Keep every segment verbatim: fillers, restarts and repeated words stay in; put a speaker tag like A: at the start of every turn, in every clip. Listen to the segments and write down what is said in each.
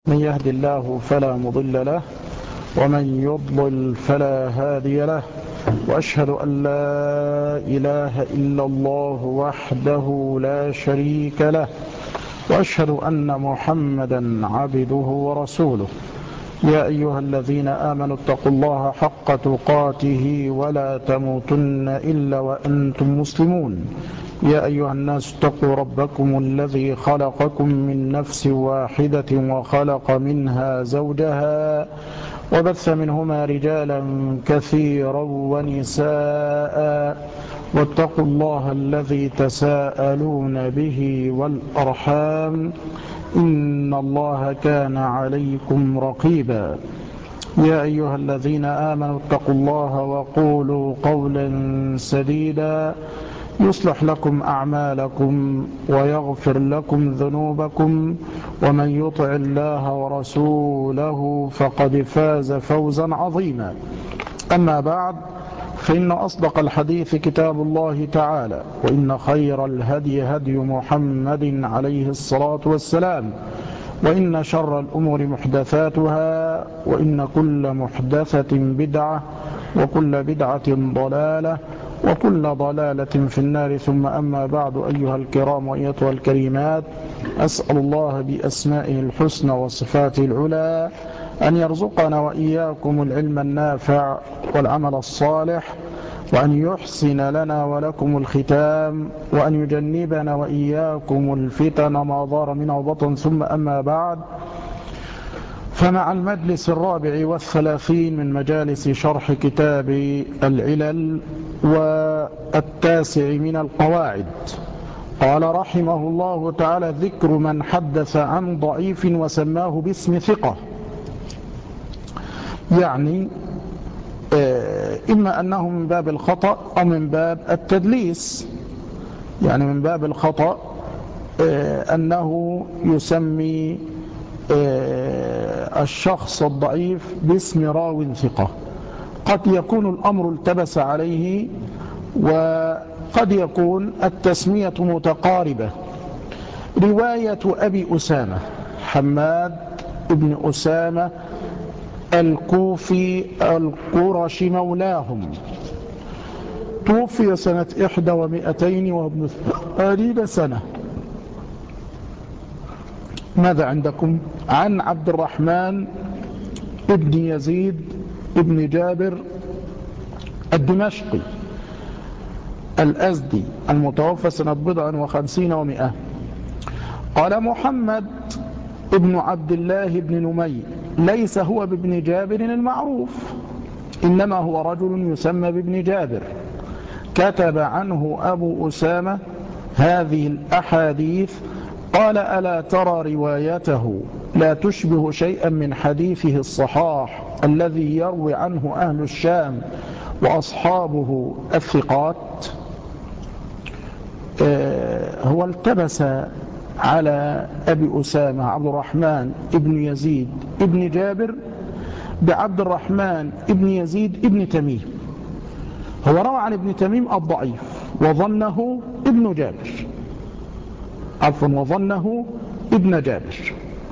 A: من يهد الله فلا مضل له ومن يضلل فلا هادي له، وأشهد أن لا إله إلا الله وحده لا شريك له، وأشهد أن محمدا عبده ورسوله. يا أيها الذين آمنوا اتقوا الله حق تقاته ولا تموتن إلا وأنتم مسلمون. يا أيها الناس اتقوا ربكم الذي خلقكم من نفس واحدة وخلق منها زوجها وبث منهما رجالا كثيرا ونساء، واتقوا الله الذي تساءلون به والأرحام إن الله كان عليكم رقيبا. يا أيها الذين آمنوا اتقوا الله وقولوا قولا سديدا يصلح لكم أعمالكم ويغفر لكم ذنوبكم، ومن يطع الله ورسوله فقد فاز فوزا عظيما. أما بعد، فإن أصدق الحديث كتاب الله تعالى، وإن خير الهدي هدي محمد عليه الصلاة والسلام، وإن شر الأمور محدثاتها، وإن كل محدثة بدعة، وكل بدعة ضلالة، وكل ضلالة في النار. ثم أما بعد، أيها الكرام وأيتها الكريمات، أسأل الله بأسمائه الحسنى وصفاته العلى أن يرزقنا وإياكم العلم النافع والعمل الصالح، وأن يحسن لنا ولكم الختام، وأن يجنبنا وإياكم الفتن ما ظهر منه وبطن. ثم أما بعد، فمع المجلس الرابع والثلاثين من مجالس شرح كتاب العلل والتاسع من القواعد، قال رحمه الله تعالى: ذكر من حدث عن ضعيف وسماه باسم ثقة. يعني إما أنه من باب الخطأ أو من باب التدليس. يعني من باب الخطأ أنه يسمي الشخص الضعيف باسم راو ثقة. قد يكون الأمر التبس عليه، وقد يكون التسمية متقاربة. رواية أبي أسامة حماد بن أسامة الكوفي القرشي مولاهم، توفي سنة إحدى ومئتين وابن ثمانين سنة. ماذا عندكم؟ عن عبد الرحمن ابن يزيد ابن جابر الدمشقي الأزدي المتوفى سنة بضع وخمسين ومئة. قال: محمد ابن عبد الله بن نمي ليس هو بابن جابر المعروف، إنما هو رجل يسمى بابن جابر، كتب عنه أبو أسامة هذه الأحاديث. قال: ألا ترى روايته لا تشبه شيئا من حديثه الصحاح الذي يروي عنه أهل الشام وأصحابه الثقات. آه هو التبس على أبي أسامة عبد الرحمن ابن يزيد ابن جابر بعبد الرحمن ابن يزيد ابن تميم. هو روى عن ابن تميم الضعيف وظنه ابن جابر، عفوا وظنه ابن جابر.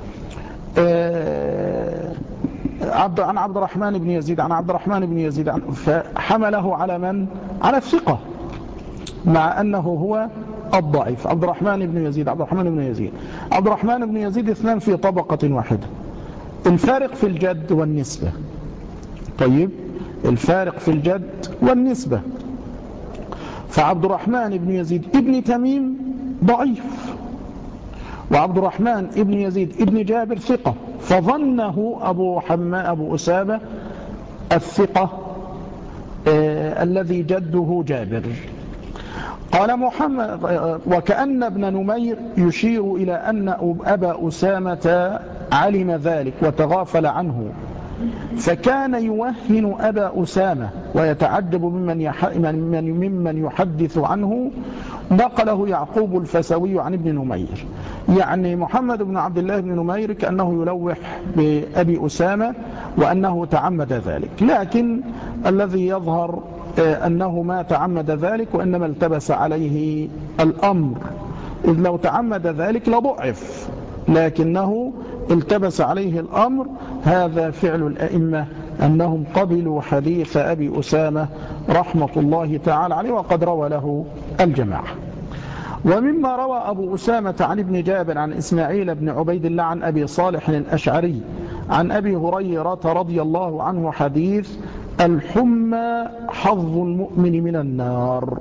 A: آه عبد عن عبد الرحمن بن يزيد عن عبد الرحمن بن يزيد عن فحمله على من؟ على الثقة، مع أنه هو الضعيف. عبد الرحمن بن يزيد عبد الرحمن بن يزيد عبد الرحمن بن يزيد اثنان في طبقة واحدة. الفارق في الجد والنسبة. طيب، الفارق في الجد والنسبة. فعبد الرحمن بن يزيد ابن تميم ضعيف، وعبد الرحمن ابن يزيد ابن جابر ثقة، فظنه أبو حما أبو أسامة الثقة آه الذي جده جابر. قال محمد: وكأن ابن نمير يشير إلى أن أبا أسامة علم ذلك وتغافل عنه، فكان يوهن أبا أسامة ويتعجب ممن ممن يحدث عنه. نقله يعقوب الفسوي عن ابن نمير. يعني محمد بن عبد الله بن نمير كأنه يلوح بأبي أسامة وأنه تعمد ذلك، لكن الذي يظهر أنه ما تعمد ذلك، وإنما التبس عليه الأمر، إذ لو تعمد ذلك لضعف، لكنه التبس عليه الأمر، هذا فعل الأئمة أنهم قبلوا حديث أبي أسامة رحمة الله تعالى عليه، وقد روى له الجماعة. ومما روى أبو أسامة عن ابن جابر عن إسماعيل بن عبيد الله عن أبي صالح الأشعري عن أبي هريرة رضي الله عنه حديث الحمى حظ المؤمن من النار.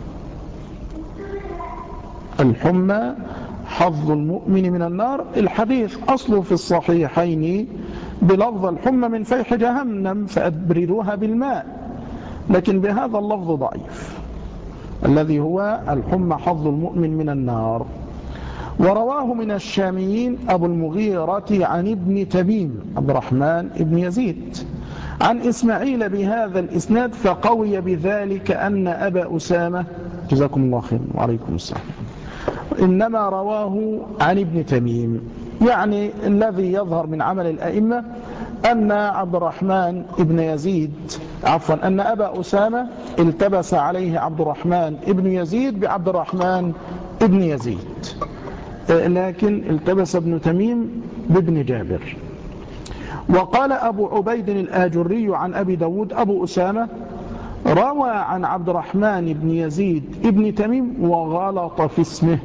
A: الحمى حظ المؤمن من النار. الحديث أصله في الصحيحين بلفظ الحمى من فيح جهنم فأبردوها بالماء، لكن بهذا اللفظ ضعيف الذي هو الحمى حظ المؤمن من النار. ورواه من الشاميين أبو المغيرة عن ابن تميم عبد الرحمن ابن يزيد عن إسماعيل بهذا الإسناد، فقوي بذلك أن أبا أسامة جزاكم الله خير وعليكم السلام إنما رواه عن ابن تميم. يعني الذي يظهر من عمل الأئمة أن عبد الرحمن ابن يزيد عفوا أن أبا أسامة التبس عليه عبد الرحمن ابن يزيد بعبد الرحمن ابن يزيد، لكن التبس ابن تميم بابن جابر. وقال أبو عبيد الآجري عن أبي داود أبو أسامة روى عن عبد الرحمن بن يزيد ابن تميم وغلط في اسمه،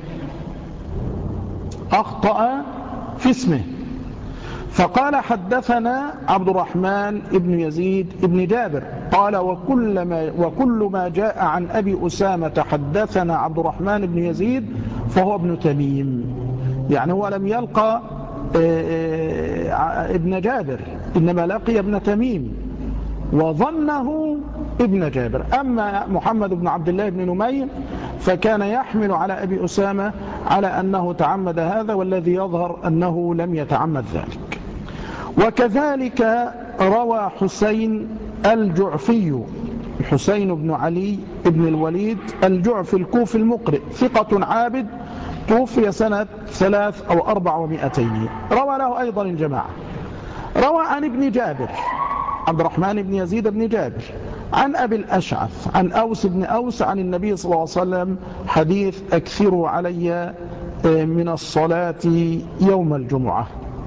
A: أخطأ في اسمه، فقال حدثنا عبد الرحمن بن يزيد بن جابر قال وكل ما, وكل ما جاء عن أبي أسامة حدثنا عبد الرحمن بن يزيد فهو ابن تميم. يعني هو لم يلقى ابن جابر إنما لقي ابن تميم وظنه ابن جابر. أما محمد بن عبد الله بن نمير فكان يحمل على أبي أسامة على أنه تعمد هذا، والذي يظهر أنه لم يتعمد ذلك. وكذلك روى حسين الجعفي حسين بن علي بن الوليد الجعفي الكوفي المقرئ ثقة عابد توفي سنة ثلاث أو أربع ومئتين، روى له أيضا الجماعة. روى عن ابن جابر عبد الرحمن بن يزيد بن جابر عن أبي الأشعث عن أوس بن أوس عن النبي صلى الله عليه وسلم حديث أكثروا علي من الصلاة يوم الجمعة.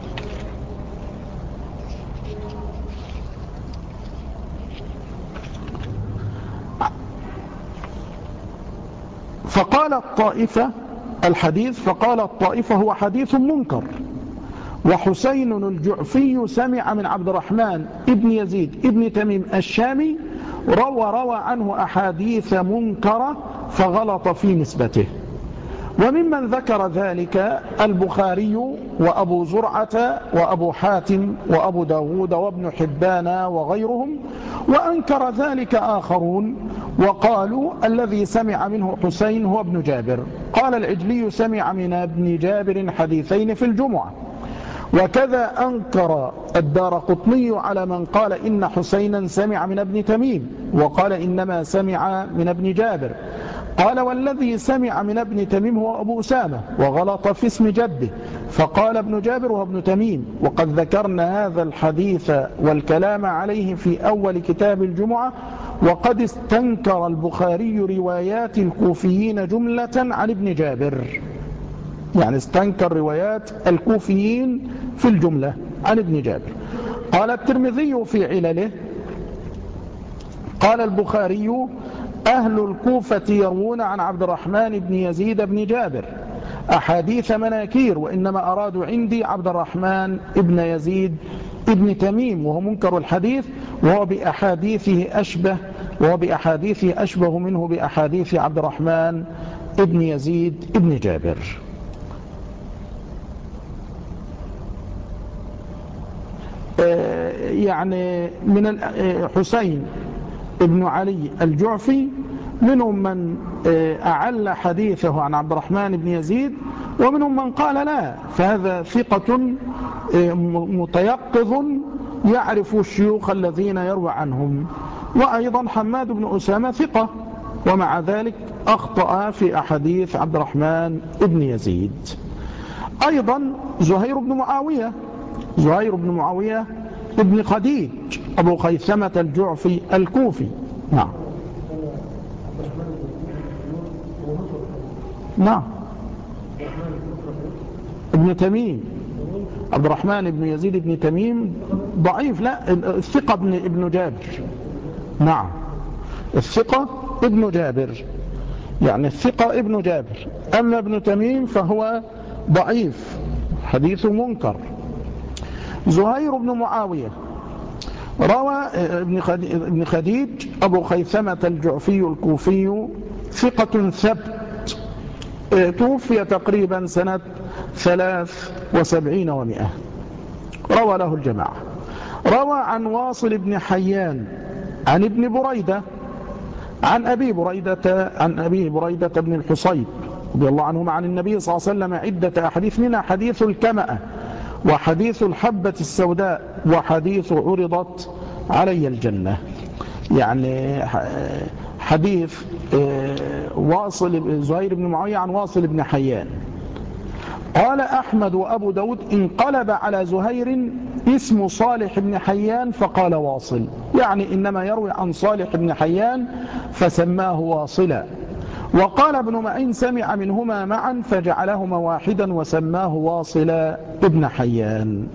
A: فقال الطائفة الحديث فقال الطائفة هو حديث منكر، وحسين الجعفي سمع من عبد الرحمن ابن يزيد ابن تميم الشامي روى روى عنه أحاديث منكرة فغلط في نسبته. وممن ذكر ذلك البخاري وأبو زرعة وأبو حاتم وأبو داود وابن حبان وغيرهم، وأنكر ذلك آخرون وقالوا الذي سمع منه حسين هو ابن جابر. قال العجلي سمع من ابن جابر حديثين في الجمعة. وكذا أنكر الدارقطني على من قال إن حسينا سمع من ابن تميم وقال إنما سمع من ابن جابر. قال والذي سمع من ابن تميم هو أبو أسامة وغلط في اسم جده فقال ابن جابر وهو ابن تميم. وقد ذكرنا هذا الحديث والكلام عليه في أول كتاب الجمعة. وقد استنكر البخاري روايات الكوفيين جملة عن ابن جابر، يعني استنكر روايات الكوفيين في الجملة عن ابن جابر. قال الترمذي في علله قال البخاري أهل الكوفة يروون عن عبد الرحمن بن يزيد بن جابر أحاديث مناكير، وإنما أرادوا عندي عبد الرحمن بن يزيد ابن تميم وهو منكر الحديث، وهو بأحاديثه أشبه وهو بأحاديثه أشبه منه بأحاديث عبد الرحمن ابن يزيد ابن جابر. يعني من حسين ابن علي الجعفي منهم من أعل حديثه عن عبد الرحمن بن يزيد، ومنهم من قال لا، فهذا ثقة متيقظ يعرف الشيوخ الذين يروى عنهم. وأيضا حماد بن أسامة ثقة، ومع ذلك أخطأ في أحاديث عبد الرحمن بن يزيد. أيضا زهير بن معاوية زهير بن معاوية ابن خديج أبو خيثمة الجعفي الكوفي. نعم نعم ابن تميم عبد الرحمن بن يزيد بن تميم ضعيف، لا الثقة ابن, ابن جابر. نعم الثقة ابن جابر، يعني الثقة ابن جابر. أما ابن تميم فهو ضعيف حديث منكر. زهير بن معاوية روى ابن خديج أبو خيثمة الجعفي الكوفي ثقة ثبت، توفي تقريبا سنة ثلاث وسبعين ومئة، روى له الجماعة. روى عن واصل بن حيان عن ابن بريدة عن أبي بريدة عن أبي بريدة بن الحصيب رضي الله عنهما عن النبي صلى الله عليه وسلم عدة أحاديث، منها حديث الكمأة وحديث الحبة السوداء وحديث عرضت علي الجنة. يعني حديث واصل زهير بن معاوية عن واصل بن حيان. قال أحمد وأبو داود انقلب على زهير اسم صالح بن حيان فقال واصل، يعني إنما يروي عن صالح بن حيان فسماه واصلا. وقال ابن معين سمع منهما معا فجعلهما واحدا وسماه واصلا ابن حيان.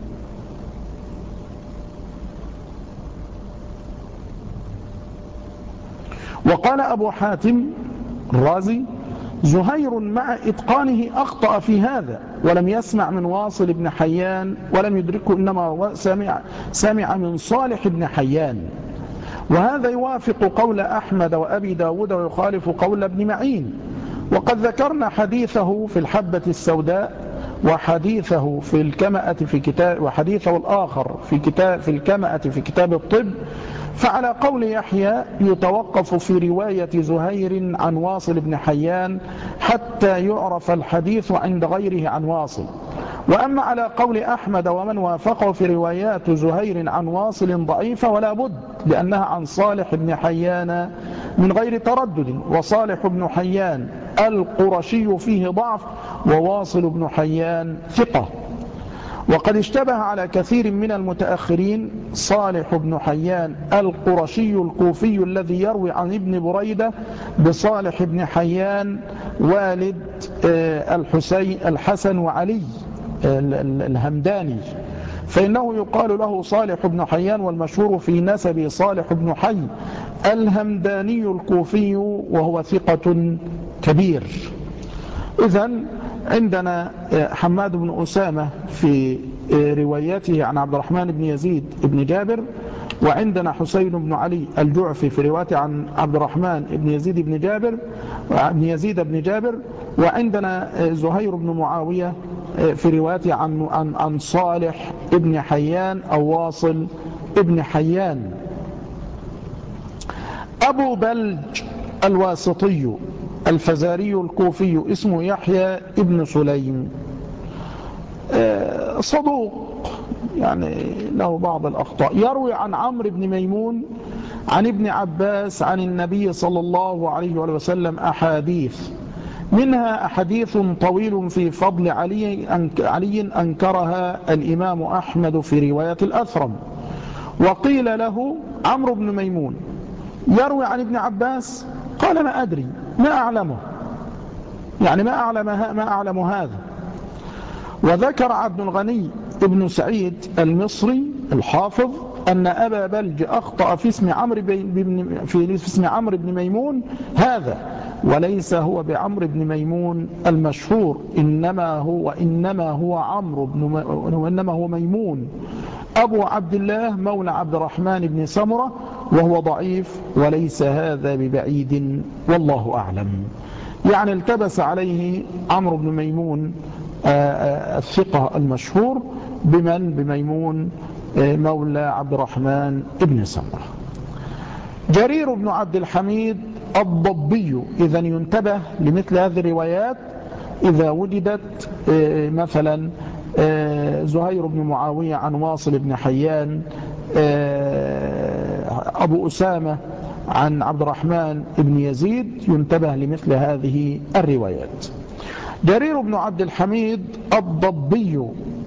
A: وقال أبو حاتم الرازي زهير مع إتقانه أخطأ في هذا ولم يسمع من واصل بن حيان ولم يدركه، إنما سمع, سمع من صالح بن حيان. وهذا يوافق قول أحمد وأبي داود ويخالف قول ابن معين. وقد ذكرنا حديثه في الحبة السوداء وحديثه في الكمأة في كتاب وحديثه الآخر في كتاب في الكمأة في كتاب الطب. فعلى قول يحيى يتوقف في رواية زهير عن واصل بن حيان حتى يعرف الحديث عند غيره عن واصل. وأما على قول أحمد ومن وافقه في روايات زهير عن واصل ضعيفة ولا بد، لأنها عن صالح بن حيان من غير تردد، وصالح بن حيان القرشي فيه ضعف وواصل بن حيان ثقة. وقد اشتبه على كثير من المتأخرين صالح بن حيان القرشي الكوفي الذي يروي عن ابن بريدة بصالح بن حيان والد الحسين الحسن وعلي الهمداني، فإنه يقال له صالح بن حيان، والمشهور في نسب صالح بن حي الهمداني الكوفي وهو ثقة كبير. إذن عندنا حماد بن أسامة في روايته عن عبد الرحمن بن يزيد بن جابر، وعندنا حسين بن علي الجعفي في روايته عن عبد الرحمن بن يزيد بن جابر بن يزيد بن جابر، وعندنا زهير بن معاوية في روايته عن عن عن صالح بن حيان أو واصل بن حيان. أبو بلج الواسطي الفزاري الكوفي اسمه يحيى ابن سليم، صدوق يعني له بعض الأخطاء، يروي عن عمرو بن ميمون عن ابن عباس عن النبي صلى الله عليه وسلم أحاديث، منها أحاديث طويل في فضل علي علي أنكرها الإمام أحمد في رواية الأثرم. وقيل له عمرو بن ميمون يروي عن ابن عباس، قال ما أدري ما أعلمه، يعني ما أعلم, ما أعلم هذا. وذكر عبد الغني ابن سعيد المصري الحافظ أن أبا بلج أخطأ في اسم عمرو بن في اسم عمرو بن ميمون هذا، وليس هو بعمرو بن ميمون المشهور، إنما هو إنما هو عمرو بن وإنما هو ميمون أبو عبد الله مولى عبد الرحمن بن سمرة، وهو ضعيف وليس هذا ببعيد والله أعلم. يعني التبس عليه عمرو بن ميمون الثقة المشهور بمن بميمون مولى عبد الرحمن بن سمرة. جرير بن عبد الحميد الضبي إذا ينتبه لمثل هذه الروايات إذا وجدت مثلا زهير بن معاوية عن واصل بن حيان، أبو أسامة عن عبد الرحمن بن يزيد، ينتبه لمثل هذه الروايات. جرير بن عبد الحميد الضبي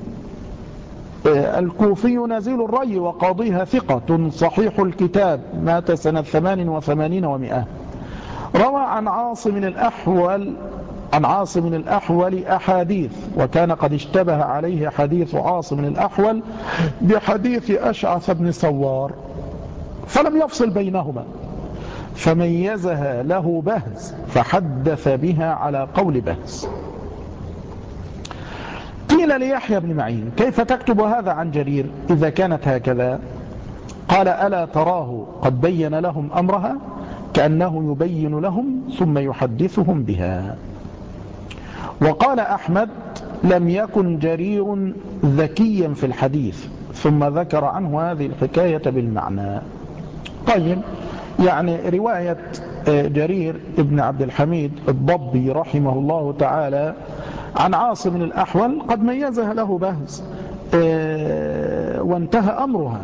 A: الكوفي نزيل الري وقاضيها ثقة صحيح الكتاب، مات سنة ثمان وثمانين ومئة. روى عن عاصم الأحول عن عاصم الأحول أحاديث، وكان قد اشتبه عليه حديث عاصم الأحول بحديث أشعث بن سوار فلم يفصل بينهما فميزها له بهز فحدث بها على قول بهز. قيل ليحيى بن معين: كيف تكتب هذا عن جرير إذا كانت هكذا؟ قال: ألا تراه قد بين لهم أمرها كأنه يبين لهم ثم يحدثهم بها. وقال أحمد: لم يكن جرير ذكيا في الحديث، ثم ذكر عنه هذه الحكاية بالمعنى. طيب، يعني رواية جرير ابن عبد الحميد الضبي رحمه الله تعالى عن عاصم الأحول قد ميزها له بهز وانتهى أمرها،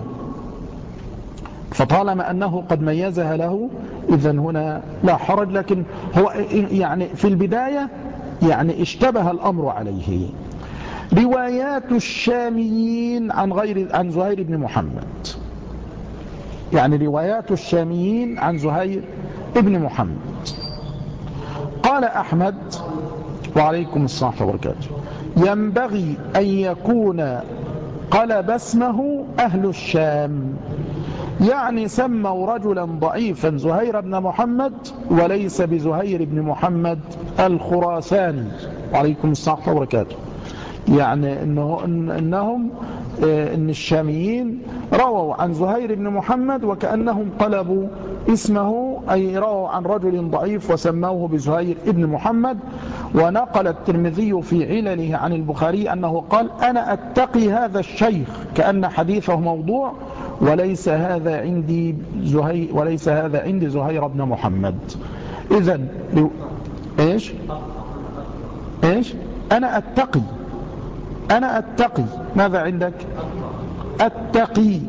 A: فطالما أنه قد ميزها له إذن هنا لا حرج، لكن هو يعني في البداية يعني اشتبه الأمر عليه. روايات الشاميين عن غير عن زهير بن محمد، يعني روايات الشاميين عن زهير بن محمد. قال أحمد وعليكم السلام وبركاته: ينبغي أن يكون قلب اسمه أهل الشام، يعني سموا رجلا ضعيفا زهير بن محمد وليس بزهير بن محمد الخراساني. وعليكم السلام وبركاته. يعني إنه إنهم إن الشاميين رووا عن زهير بن محمد وكأنهم قلبوا اسمه، أي رووا عن رجل ضعيف وسموه بزهير بن محمد. ونقل الترمذي في علله عن البخاري أنه قال: أنا أتقي هذا الشيخ، كأن حديثه موضوع، وليس هذا عندي زهير وليس هذا عندي زهير بن محمد. إذن إيش إيش أنا أتقي أنا أتقي ماذا عندك؟ أتقي،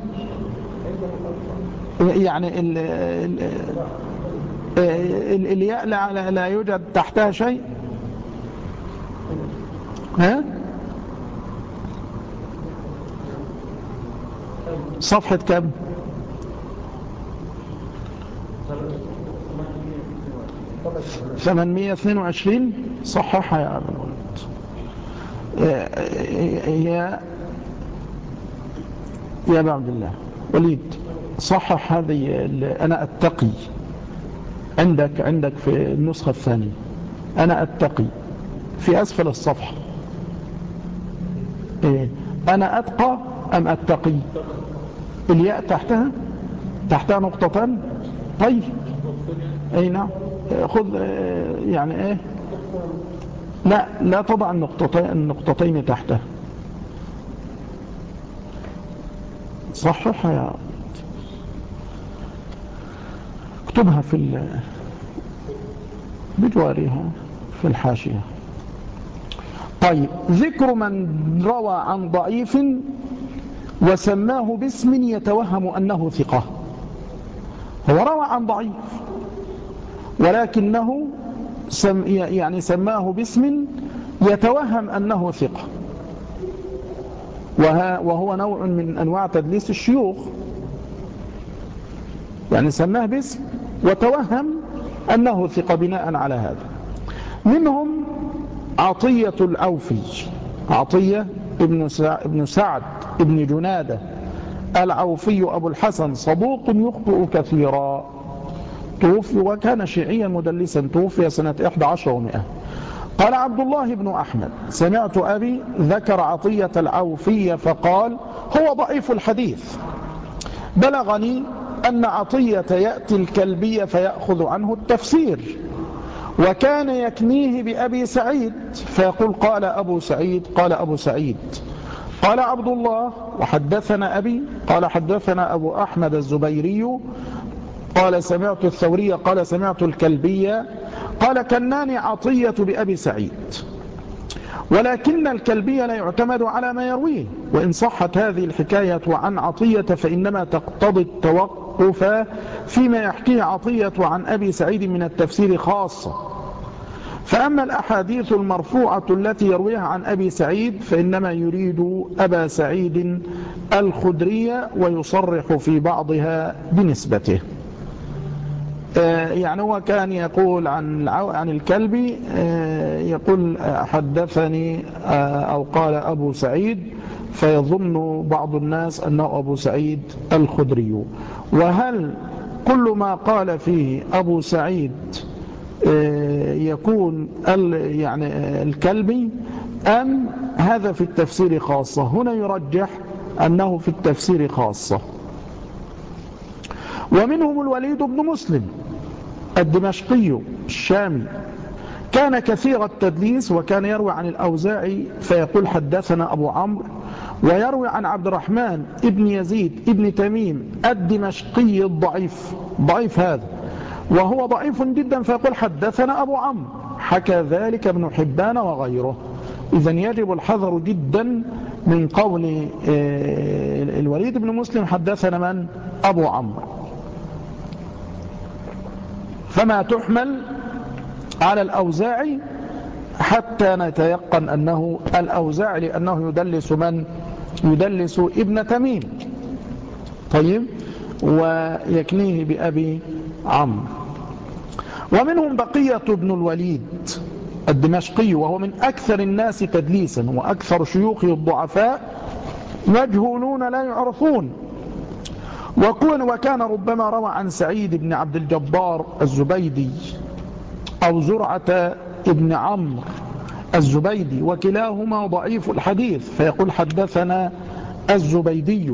A: يعني ال ال ال الياء لا, لا يوجد تحتها شيء. ها؟ صفحة كم؟ ثمانمائة واثنين وعشرين. صححها يا أبا الولد. يا يا أبا عبد الله وليد، صحح هذه. أنا أتقي عندك عندك في النسخة الثانية. أنا أتقي في أسفل الصفحة. إيه؟ أنا أتقى أم أتقي؟ الياء تحتها تحتها نقطتان. طيب، أي نعم، خذ يعني إيه، لا لا تضع النقطتين النقطتين تحتها. صححها يا اكتبها في بجوارها في الحاشية. طيب، ذكر من روى عن ضعيف وسماه باسم يتوهم أنه ثقة. هو روى عن ضعيف ولكنه سم يعني سماه باسم يتوهم أنه ثقة، وهو نوع من أنواع تدليس الشيوخ. يعني سماه باسم وتوهم أنه ثقة بناء على هذا. منهم عطية العوفي، عطية ابن سعد ابن جنادة العوفي أبو الحسن، صدوق يخطئ كثيرا، توفي وكان شيعيا مدلسا، توفي سنة إحدى عشر ومئة. قال عبد الله بن أحمد: سمعت أبي ذكر عطية العوفي فقال: هو ضعيف الحديث. بلغني أن عطية يأتي الكلبي فيأخذ عنه التفسير، وكان يكنيه بأبي سعيد فيقول: قال أبو سعيد قال أبو سعيد. قال عبد الله: وحدثنا أبي قال حدثنا أبو أحمد الزبيري قال سمعت الثوري قال سمعت الكلبي قال كناني عطية بأبي سعيد. ولكن الكلبي لا يعتمد على ما يرويه، وإن صحت هذه الحكاية عن عطية فإنما تقتضي التوقف فيما يحكيه عطية عن أبي سعيد من التفسير خاصة. فأما الأحاديث المرفوعة التي يرويها عن أبي سعيد فإنما يريد أبا سعيد الخدري ويصرح في بعضها بنسبته. يعني هو كان يقول عن عن الكلبي يقول حدثني أو قال أبو سعيد، فيظن بعض الناس أنه أبو سعيد الخدري. وهل كل ما قال فيه أبو سعيد يكون يعني الكلبي، أم هذا في التفسير خاصة؟ هنا يرجح أنه في التفسير خاصة. ومنهم الوليد بن مسلم الدمشقي الشامي، كان كثير التدليس، وكان يروي عن الأوزاعي فيقول حدثنا أبو عمرو، ويروي عن عبد الرحمن ابن يزيد ابن تميم الدمشقي الضعيف، ضعيف هذا وهو ضعيف جدا، فيقول حدثنا أبو عمرو، حكى ذلك ابن حبان وغيره. إذن يجب الحذر جدا من قول الوليد بن مسلم حدثنا من؟ أبو عمرو. فما تحمل على الأوزاعي حتى نتيقن أنه الأوزاعي، لأنه يدلس من؟ يدلس ابن تميم. طيب، ويكنيه بأبي عمرو. ومنهم بقية بن الوليد الدمشقي، وهو من أكثر الناس تدليسا وأكثر شيوخه الضعفاء، مجهولون لا يعرفون. وكان ربما روى عن سعيد بن عبد الجبار الزبيدي أو زرعة ابن عمرو الزبيدي، وكلاهما ضعيف الحديث، فيقول حدثنا الزبيدي،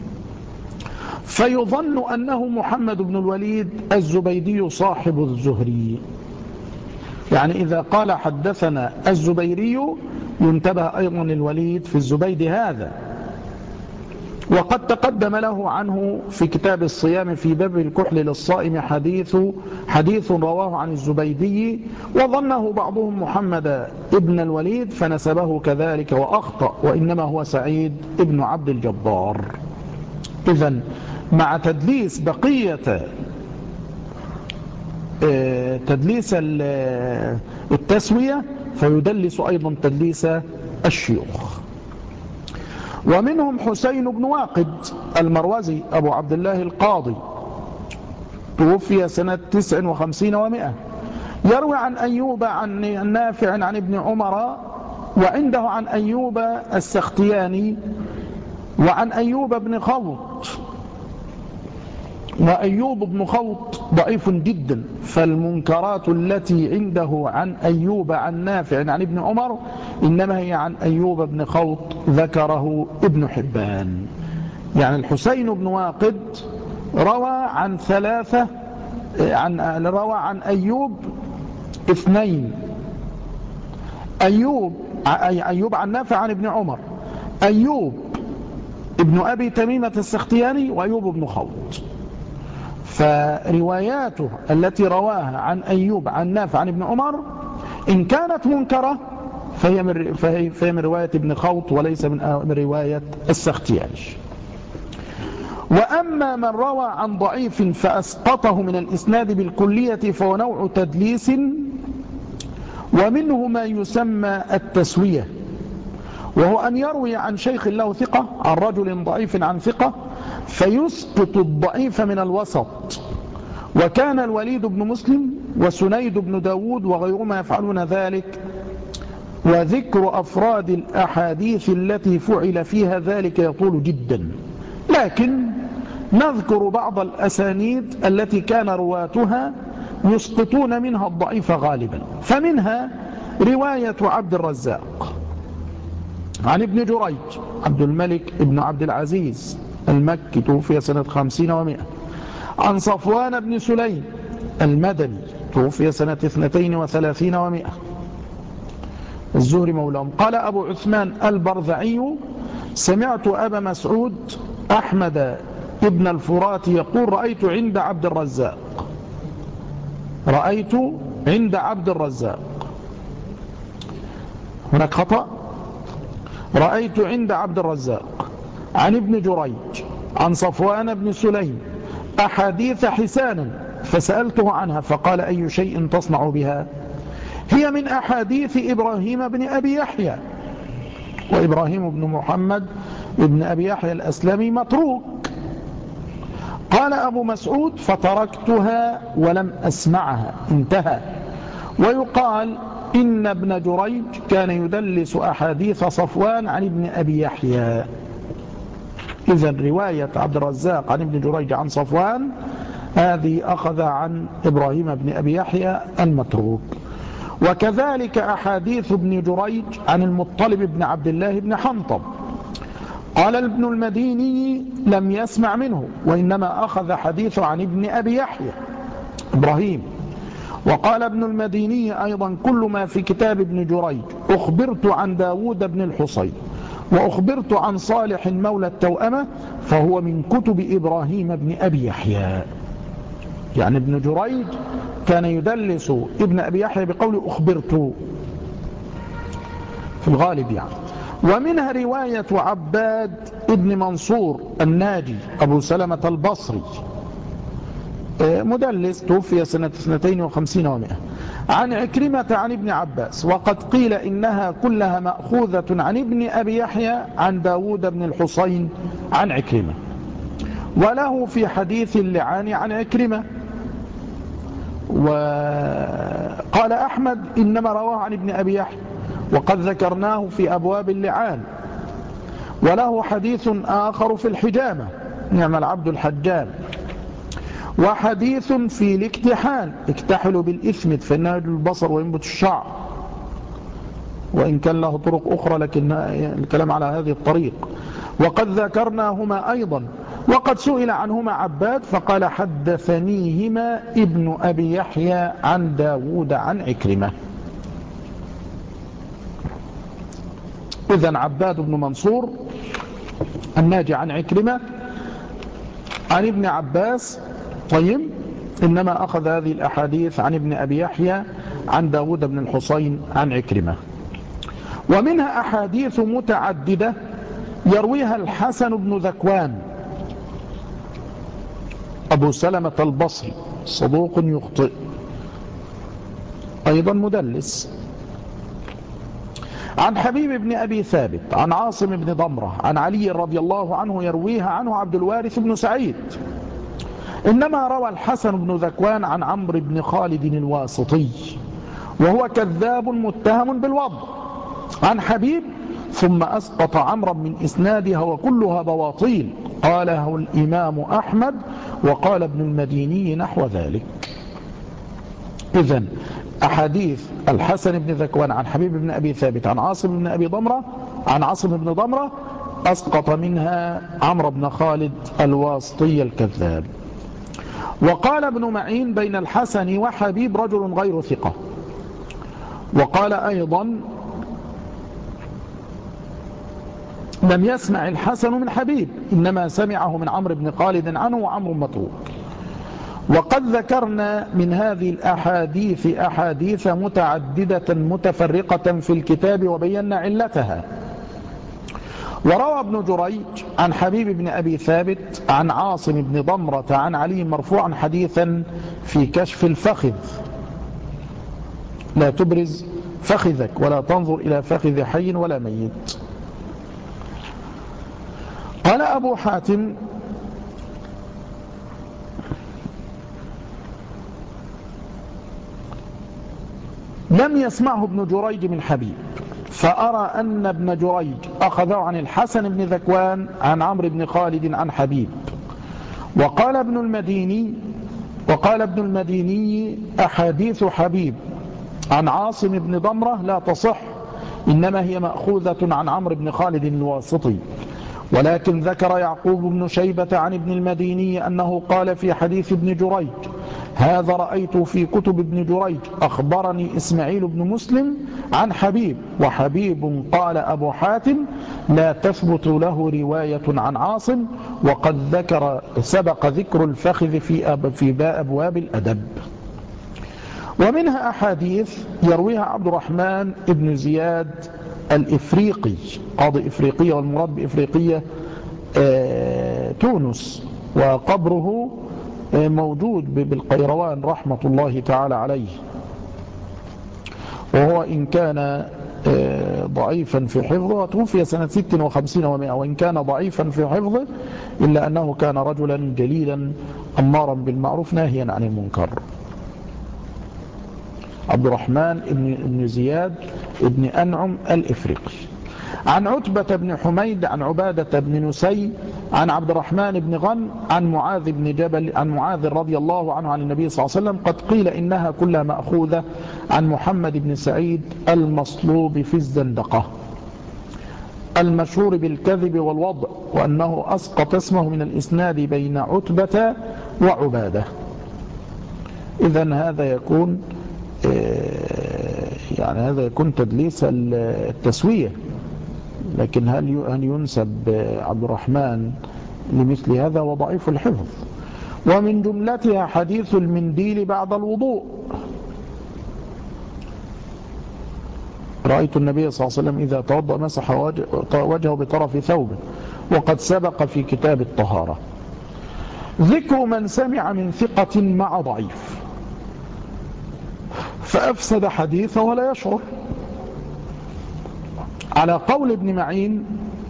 A: فيظن أنه محمد بن الوليد الزبيدي صاحب الزهري. يعني إذا قال حدثنا الزبيري ينتبه أيضا الوليد في الزبيدي هذا. وقد تقدم له عنه في كتاب الصيام في باب الكحل للصائم حديث حديث رواه عن الزبيدي، وظنه بعضهم محمد ابن الوليد فنسبه كذلك وأخطأ، وإنما هو سعيد ابن عبد الجبار. إذن مع تدليس بقية تدليس التسوية، فيدلس أيضا تدليس الشيوخ. ومنهم حسين بن واقد المروزي أبو عبد الله القاضي، توفي سنة تسع وخمسين ومائة، يروي عن أيوب عن نافع عن ابن عمر، وعنده عن أيوب السختياني وعن أيوب بن خوط. وأيوب بن خوط ضعيف جدا، فالمنكرات التي عنده عن أيوب عن نافع عن ابن عمر إنما هي عن أيوب بن خوط، ذكره ابن حبان. يعني الحسين بن واقد روى عن ثلاثة، عن روى عن أيوب اثنين، أيوب أيوب عن نافع عن ابن عمر، أيوب ابن أبي تميمة السختياني، وأيوب بن خوط. فرواياته التي رواها عن أيوب عن نافع عن ابن عمر إن كانت منكرة فهي من, فهي من رواية ابن خوط وليس من رواية السختياني. وأما من روى عن ضعيف فأسقطه من الإسناد بالكلية فهو نوع تدليس، ومنه ما يسمى التسوية، وهو أن يروي عن شيخ له ثقة عن رجل ضعيف عن ثقة فيسقط الضعيف من الوسط. وكان الوليد بن مسلم وسنيد بن داود وغيرهما يفعلون ذلك. وذكر أفراد الأحاديث التي فعل فيها ذلك يطول جدا، لكن نذكر بعض الأسانيد التي كان رواتها يسقطون منها الضعيف غالبا. فمنها رواية عبد الرزاق عن ابن جريج عبد الملك ابن عبد العزيز المكي، توفي سنة خمسين ومائة، عن صفوان بن سليم المدني، توفي سنة اثنتين وثلاثين ومائة، الزهري مولاهم. قال أبو عثمان البرذعي سمعت أبا مسعود أحمد ابن الفرات يقول رأيت عند عبد الرزاق رأيت عند عبد الرزاق هناك خطأ، رأيت عند عبد الرزاق عن ابن جريج عن صفوان بن سليم أحاديث حسانا، فسألته عنها فقال أي شيء تصنع بها؟ هي من أحاديث إبراهيم بن أبي يحيى، وإبراهيم بن محمد بن أبي يحيى الأسلمي متروك. قال أبو مسعود فتركتها ولم أسمعها، انتهى. ويقال إن ابن جريج كان يدلس أحاديث صفوان عن ابن أبي يحيى. إذن رواية عبد الرزاق عن ابن جريج عن صفوان هذه أخذ عن إبراهيم بن أبي يحيى المتروك. وكذلك أحاديث ابن جريج عن المطلب بن عبد الله بن حنطب. قال ابن المديني لم يسمع منه، وإنما أخذ حديثه عن ابن أبي يحيى إبراهيم. وقال ابن المديني أيضا كل ما في كتاب ابن جريج أخبرت عن داود بن الحصين وأخبرت عن صالح مولى التوأمة فهو من كتب إبراهيم بن أبي يحيى. يعني ابن جريج كان يدلس ابن أبي يحيى بقول أخبرت في الغالب يعني. ومنها رواية عباد ابن منصور الناجي أبو سلمة البصري مدلس توفي سنة اثنتين وخمسين ومئة عن عكرمة عن ابن عباس، وقد قيل إنها كلها مأخوذة عن ابن أبي يحيى عن داود بن الحصين عن عكرمة. وله في حديث اللعان عن عكرمة. وقال أحمد إنما رواه عن ابن أبي يحيى وقد ذكرناه في أبواب اللعان. وله حديث آخر في الحجامة نعم العبد الحجام. وحديث في الاكتحال اكتحلوا بالإثمد فإنه البصر وينبت الشعر، وإن كان له طرق أخرى لكن الكلام على هذه الطريق. وقد ذكرناهما أيضا. وقد سئل عنهما عباد فقال حدثنيهما ابن أبي يحيى عن داود عن عكرمة. إذن عباد بن منصور الناجي عن عكرمة عن ابن عباس. طيب إنما أخذ هذه الأحاديث عن ابن أبي يحيى عن داود بن الحصين عن عكرمة. ومنها أحاديث متعددة يرويها الحسن بن ذكوان أبو سلمة البصري صدوق يخطئ أيضا مدلس. عن حبيب بن أبي ثابت عن عاصم بن ضمرة عن علي رضي الله عنه يرويها عنه عبد الوارث بن سعيد. إنما روى الحسن بن ذكوان عن عمرو بن خالد الواسطي وهو كذاب متهم بالوضع عن حبيب ثم أسقط عمرا من إسنادها وكلها بواطيل قاله الإمام أحمد وقال ابن المديني نحو ذلك. إذن أحاديث الحسن بن ذكوان عن حبيب بن أبي ثابت عن عاصم بن أبي ضمرة عن عاصم بن ضمرة أسقط منها عمرو بن خالد الواسطي الكذاب. وقال ابن معين بين الحسن وحبيب رجل غير ثقة. وقال أيضا لم يسمع الحسن من حبيب إنما سمعه من عمرو بن خالد عنه وعمرو متروك. وقد ذكرنا من هذه الأحاديث أحاديث متعددة متفرقة في الكتاب وبينا علتها. وروى ابن جريج عن حبيب بن أبي ثابت عن عاصم بن ضمرة عن علي مرفوعا حديثا في كشف الفخذ لا تبرز فخذك ولا تنظر إلى فخذ حي ولا ميت. قال أبو حاتم لم يسمعه ابن جريج من حبيب فأرى أن ابن جريج أخذه عن الحسن بن ذكوان عن عمرو بن خالد عن حبيب. وقال ابن المديني وقال ابن المديني أحاديث حبيب عن عاصم بن ضمرة لا تصح إنما هي مأخوذة عن عمرو بن خالد الواسطي. ولكن ذكر يعقوب بن شيبة عن ابن المديني أنه قال في حديث ابن جريج هذا رأيت في كتب ابن جريج أخبرني إسماعيل بن مسلم عن حبيب. وحبيب قال أبو حاتم لا تثبت له رواية عن عاصم وقد ذكر سبق ذكر الفخذ في أب في أبواب الأدب. ومنها أحاديث يرويها عبد الرحمن بن زياد الإفريقي قاضي إفريقية والمراد بإفريقية آه تونس وقبره آه موجود بالقيروان رحمة الله تعالى عليه. وهو إن كان آه ضعيفا في حفظه توفي سنة ست وخمسين ومائة وإن كان ضعيفا في حفظه إلا أنه كان رجلا جليلا أمارا بالمعروف ناهيا عن المنكر. عبد الرحمن بن زياد بن أنعم الإفريقي. عن عتبة بن حميد عن عبادة بن نسي عن عبد الرحمن بن غن عن معاذ بن جبل عن معاذ رضي الله عنه عن النبي صلى الله عليه وسلم قد قيل إنها كلها مأخوذة عن محمد بن سعيد المصلوب في الزندقة المشهور بالكذب والوضع، وأنه أسقط اسمه من الإسناد بين عتبة وعبادة. إذن هذا يكون يعني هذا يكون تدليس التسوية، لكن هل ينسب عبد الرحمن لمثل هذا؟ وضعيف الحفظ. ومن جملتها حديث المنديل بعد الوضوء. رأيت النبي صلى الله عليه وسلم إذا توضأ مسح وجهه بطرف ثوبه، وقد سبق في كتاب الطهارة. ذكر من سمع من ثقة مع ضعيف فأفسد حديثه ولا يشعر، على قول ابن معين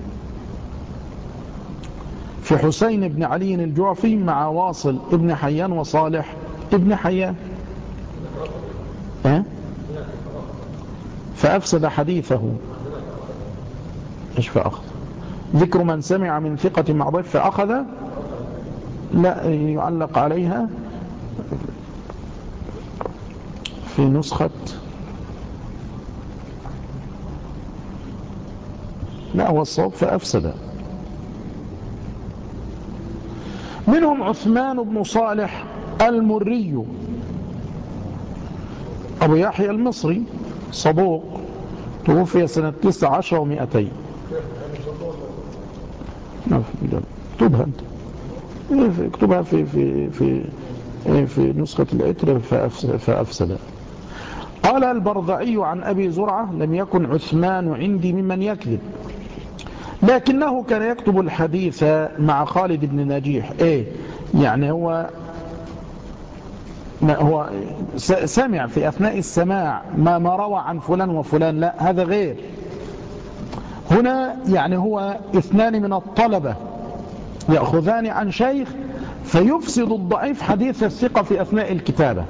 A: في حسين بن علي الجعفي مع واصل ابن حيان وصالح ابن حيان أه؟ فأفسد حديثه. إيش فأخذ؟ ذكر من سمع من ثقة مع ضعيف فأخذ، لا يعلق عليها في نسخة، لا هو الصواب فأفسد. منهم عثمان بن صالح المري أبو يحيى المصري صدوق، توفي سنة تسع عشر ومئتين. اكتبها انت، اكتبها في في في في نسخة العتر فأفسد. قال البرذعي عن أبي زرعة لم يكن عثمان عندي ممن يكذب، لكنه كان يكتب الحديث مع خالد بن نجيح. ايه يعني هو هو سمع في أثناء السماع ما ما روى عن فلان وفلان، لا هذا غير. هنا يعني هو اثنان من الطلبة يأخذان عن شيخ فيفسد الضعيف حديث الثقة في أثناء الكتابة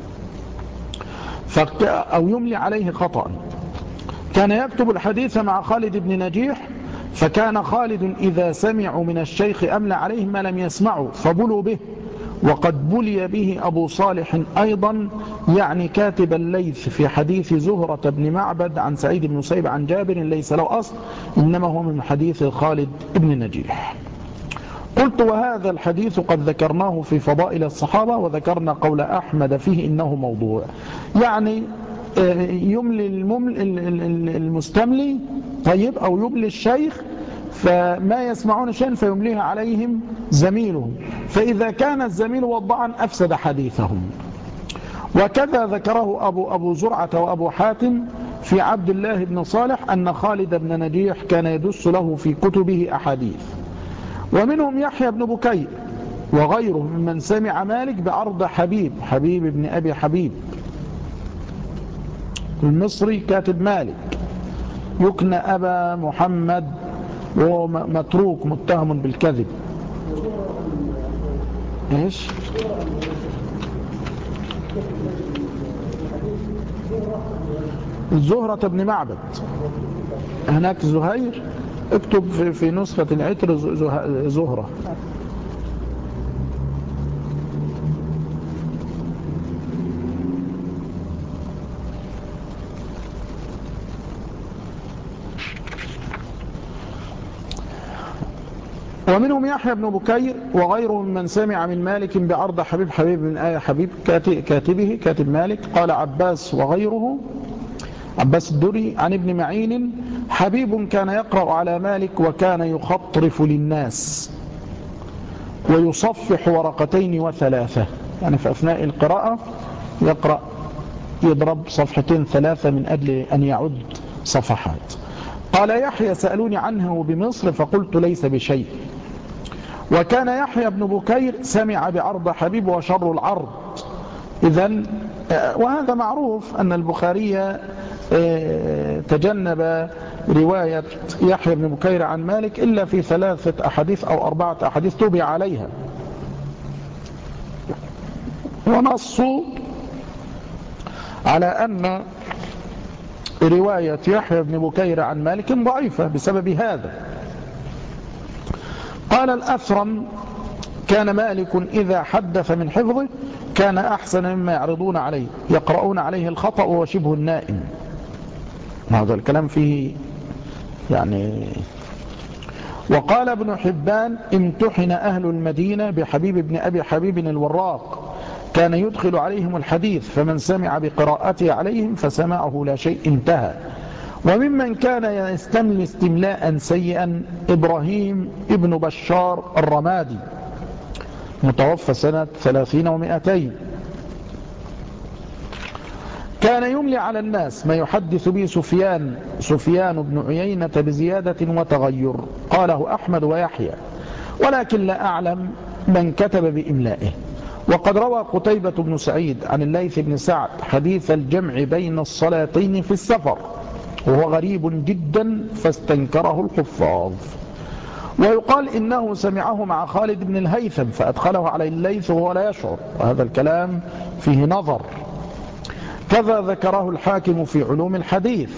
A: أو يملي عليه خطأ. كان يكتب الحديث مع خالد بن نجيح، فكان خالد إذا سمعوا من الشيخ أملى عليهم ما لم يسمعوا فبلوا به. وقد بلي به أبو صالح أيضا، يعني كاتب الليث في حديث زهرة بن معبد عن سعيد بن مسيب عن جابر ليس له أصل، إنما هو من حديث خالد بن نجيح. قلت وهذا الحديث قد ذكرناه في فضائل الصحابة، وذكرنا قول أحمد فيه إنه موضوع. يعني يملي المستملي طيب أو يملي الشيخ فما يسمعون شيئا فيمليها عليهم زميلهم، فإذا كان الزميل وضعا أفسد حديثهم. وكذا ذكره أبو, أبو زرعة وأبو حاتم في عبد الله بن صالح أن خالد بن نجيح كان يدس له في كتبه أحاديث. ومنهم يحيى بن بكير وغيره ممن سمع مالك بعرض حبيب حبيب بن أبي حبيب المصري كاتب مالك، يكنى أبا محمد، وهو متروك متهم بالكذب. ايش زهرة بن معبد، هناك زهير، اكتب في, في نسخة العتر زهرة. ومنهم يحيى بن بكير وغيره من سمع من مالك بعرض حبيب حبيب من آية حبيب كاتبه كاتب مالك. قال عباس وغيره عباس الدري عن ابن معين حبيب كان يقرأ على مالك وكان يخطرف للناس ويصفح ورقتين وثلاثة، يعني في أثناء القراءة يقرأ يضرب صفحتين ثلاثة من أجل أن يعد صفحات. قال يحيى سألوني عنه بمصر فقلت ليس بشيء. وكان يحيى بن بكير سمع بعرض حبيب وشر العرض. إذن وهذا معروف أن البخاري تجنب رواية يحيى بن بكير عن مالك إلا في ثلاثة أحاديث أو أربعة أحاديث تبع عليها، ونصوا على أن رواية يحيى بن بكير عن مالك ضعيفة بسبب هذا. قال الأثرم: كان مالك إذا حدث من حفظه كان أحسن مما يعرضون عليه، يقرؤون عليه الخطأ وشبه النائم. هذا الكلام فيه يعني. وقال ابن حبان: امتحن أهل المدينة بحبيب بن أبي حبيب الوراق، كان يدخل عليهم الحديث، فمن سمع بقراءته عليهم فسمعه لا شيء انتهى. وممن كان يستمل استملاء سيئا إبراهيم ابن بشار الرمادي، متوفى سنة ثلاثين ومئتين، كان يملي على الناس ما يحدث به سفيان سفيان بن عيينة بزيادة وتغير، قاله أحمد ويحيى، ولكن لا أعلم من كتب بإملائه. وقد روى قتيبة بن سعيد عن الليث بن سعد حديث الجمع بين الصلاتين في السفر، وهو غريب جدا فاستنكره الحفاظ. ويقال إنه سمعه مع خالد بن الهيثم فأدخله على الليث وهو لا يشعر، وهذا الكلام فيه نظر. كذا ذكره الحاكم في علوم الحديث،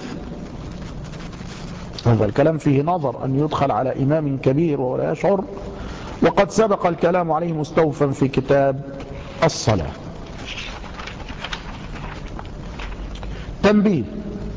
A: هذا الكلام فيه نظر، أن يدخل على إمام كبير وهو لا يشعر، وقد سبق الكلام عليه مستوفا في كتاب الصلاة. تنبيه: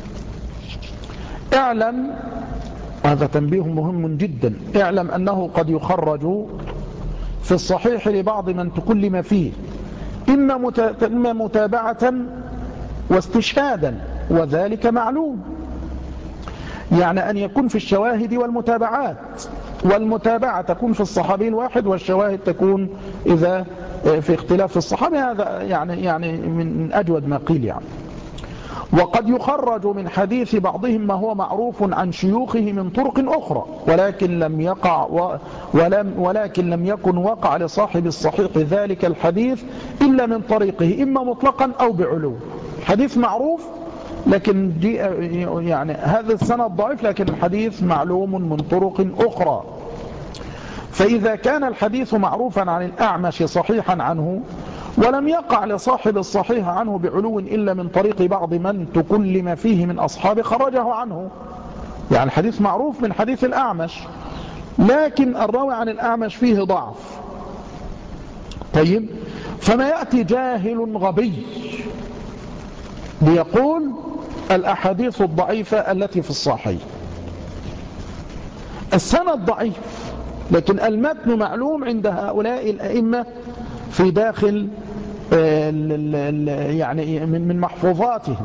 A: اعلم، هذا تنبيه مهم جدا، اعلم أنه قد يخرج في الصحيح لبعض من تكلم فيه إما متابعة واستشهادا، وذلك معلوم، يعني أن يكون في الشواهد والمتابعات، والمتابعة تكون في الصحابي الواحد، والشواهد تكون إذا في اختلاف الصحابي، هذا يعني يعني من أجود ما قيل يعني. وقد يخرج من حديث بعضهم ما هو معروف عن شيوخه من طرق أخرى، ولكن لم يقع ولم ولكن لم يكن وقع لصاحب الصحيح ذلك الحديث إلا من طريقه، إما مطلقا أو بعلو. حديث معروف لكن يعني هذا السند ضعيف، لكن الحديث معلوم من طرق أخرى. فإذا كان الحديث معروفا عن الأعمش صحيحا عنه، ولم يقع لصاحب الصحيح عنه بعلو إلا من طريق بعض من تكلم فيه من أصحابه، خرجه عنه. يعني الحديث معروف من حديث الأعمش، لكن الراوي عن الأعمش فيه ضعف. طيب، فما يأتي جاهل غبي ليقول الأحاديث الضعيفة التي في الصحيح، السند ضعيف، لكن المتن معلوم عند هؤلاء الأئمة في داخل يعني من محفوظاتهم.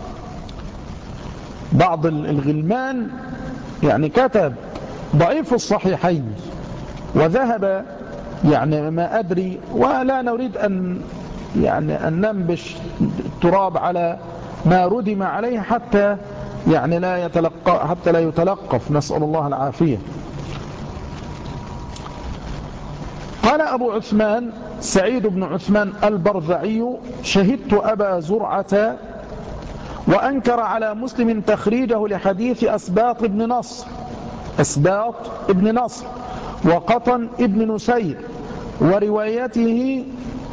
A: بعض الغلمان يعني كتب ضعيف الصحيحين وذهب، يعني ما أدري، ولا نريد أن يعني أن ننبش التراب على ما ردم عليه حتى يعني لا يتلقى حتى لا يتلقف، نسأل الله العافية. قال أبو عثمان سعيد بن عثمان البرزعي: شهدت أبا زرعة وأنكر على مسلم تخريجه لحديث أسباط ابن نصر أسباط ابن نصر وقطن ابن نسير وروايته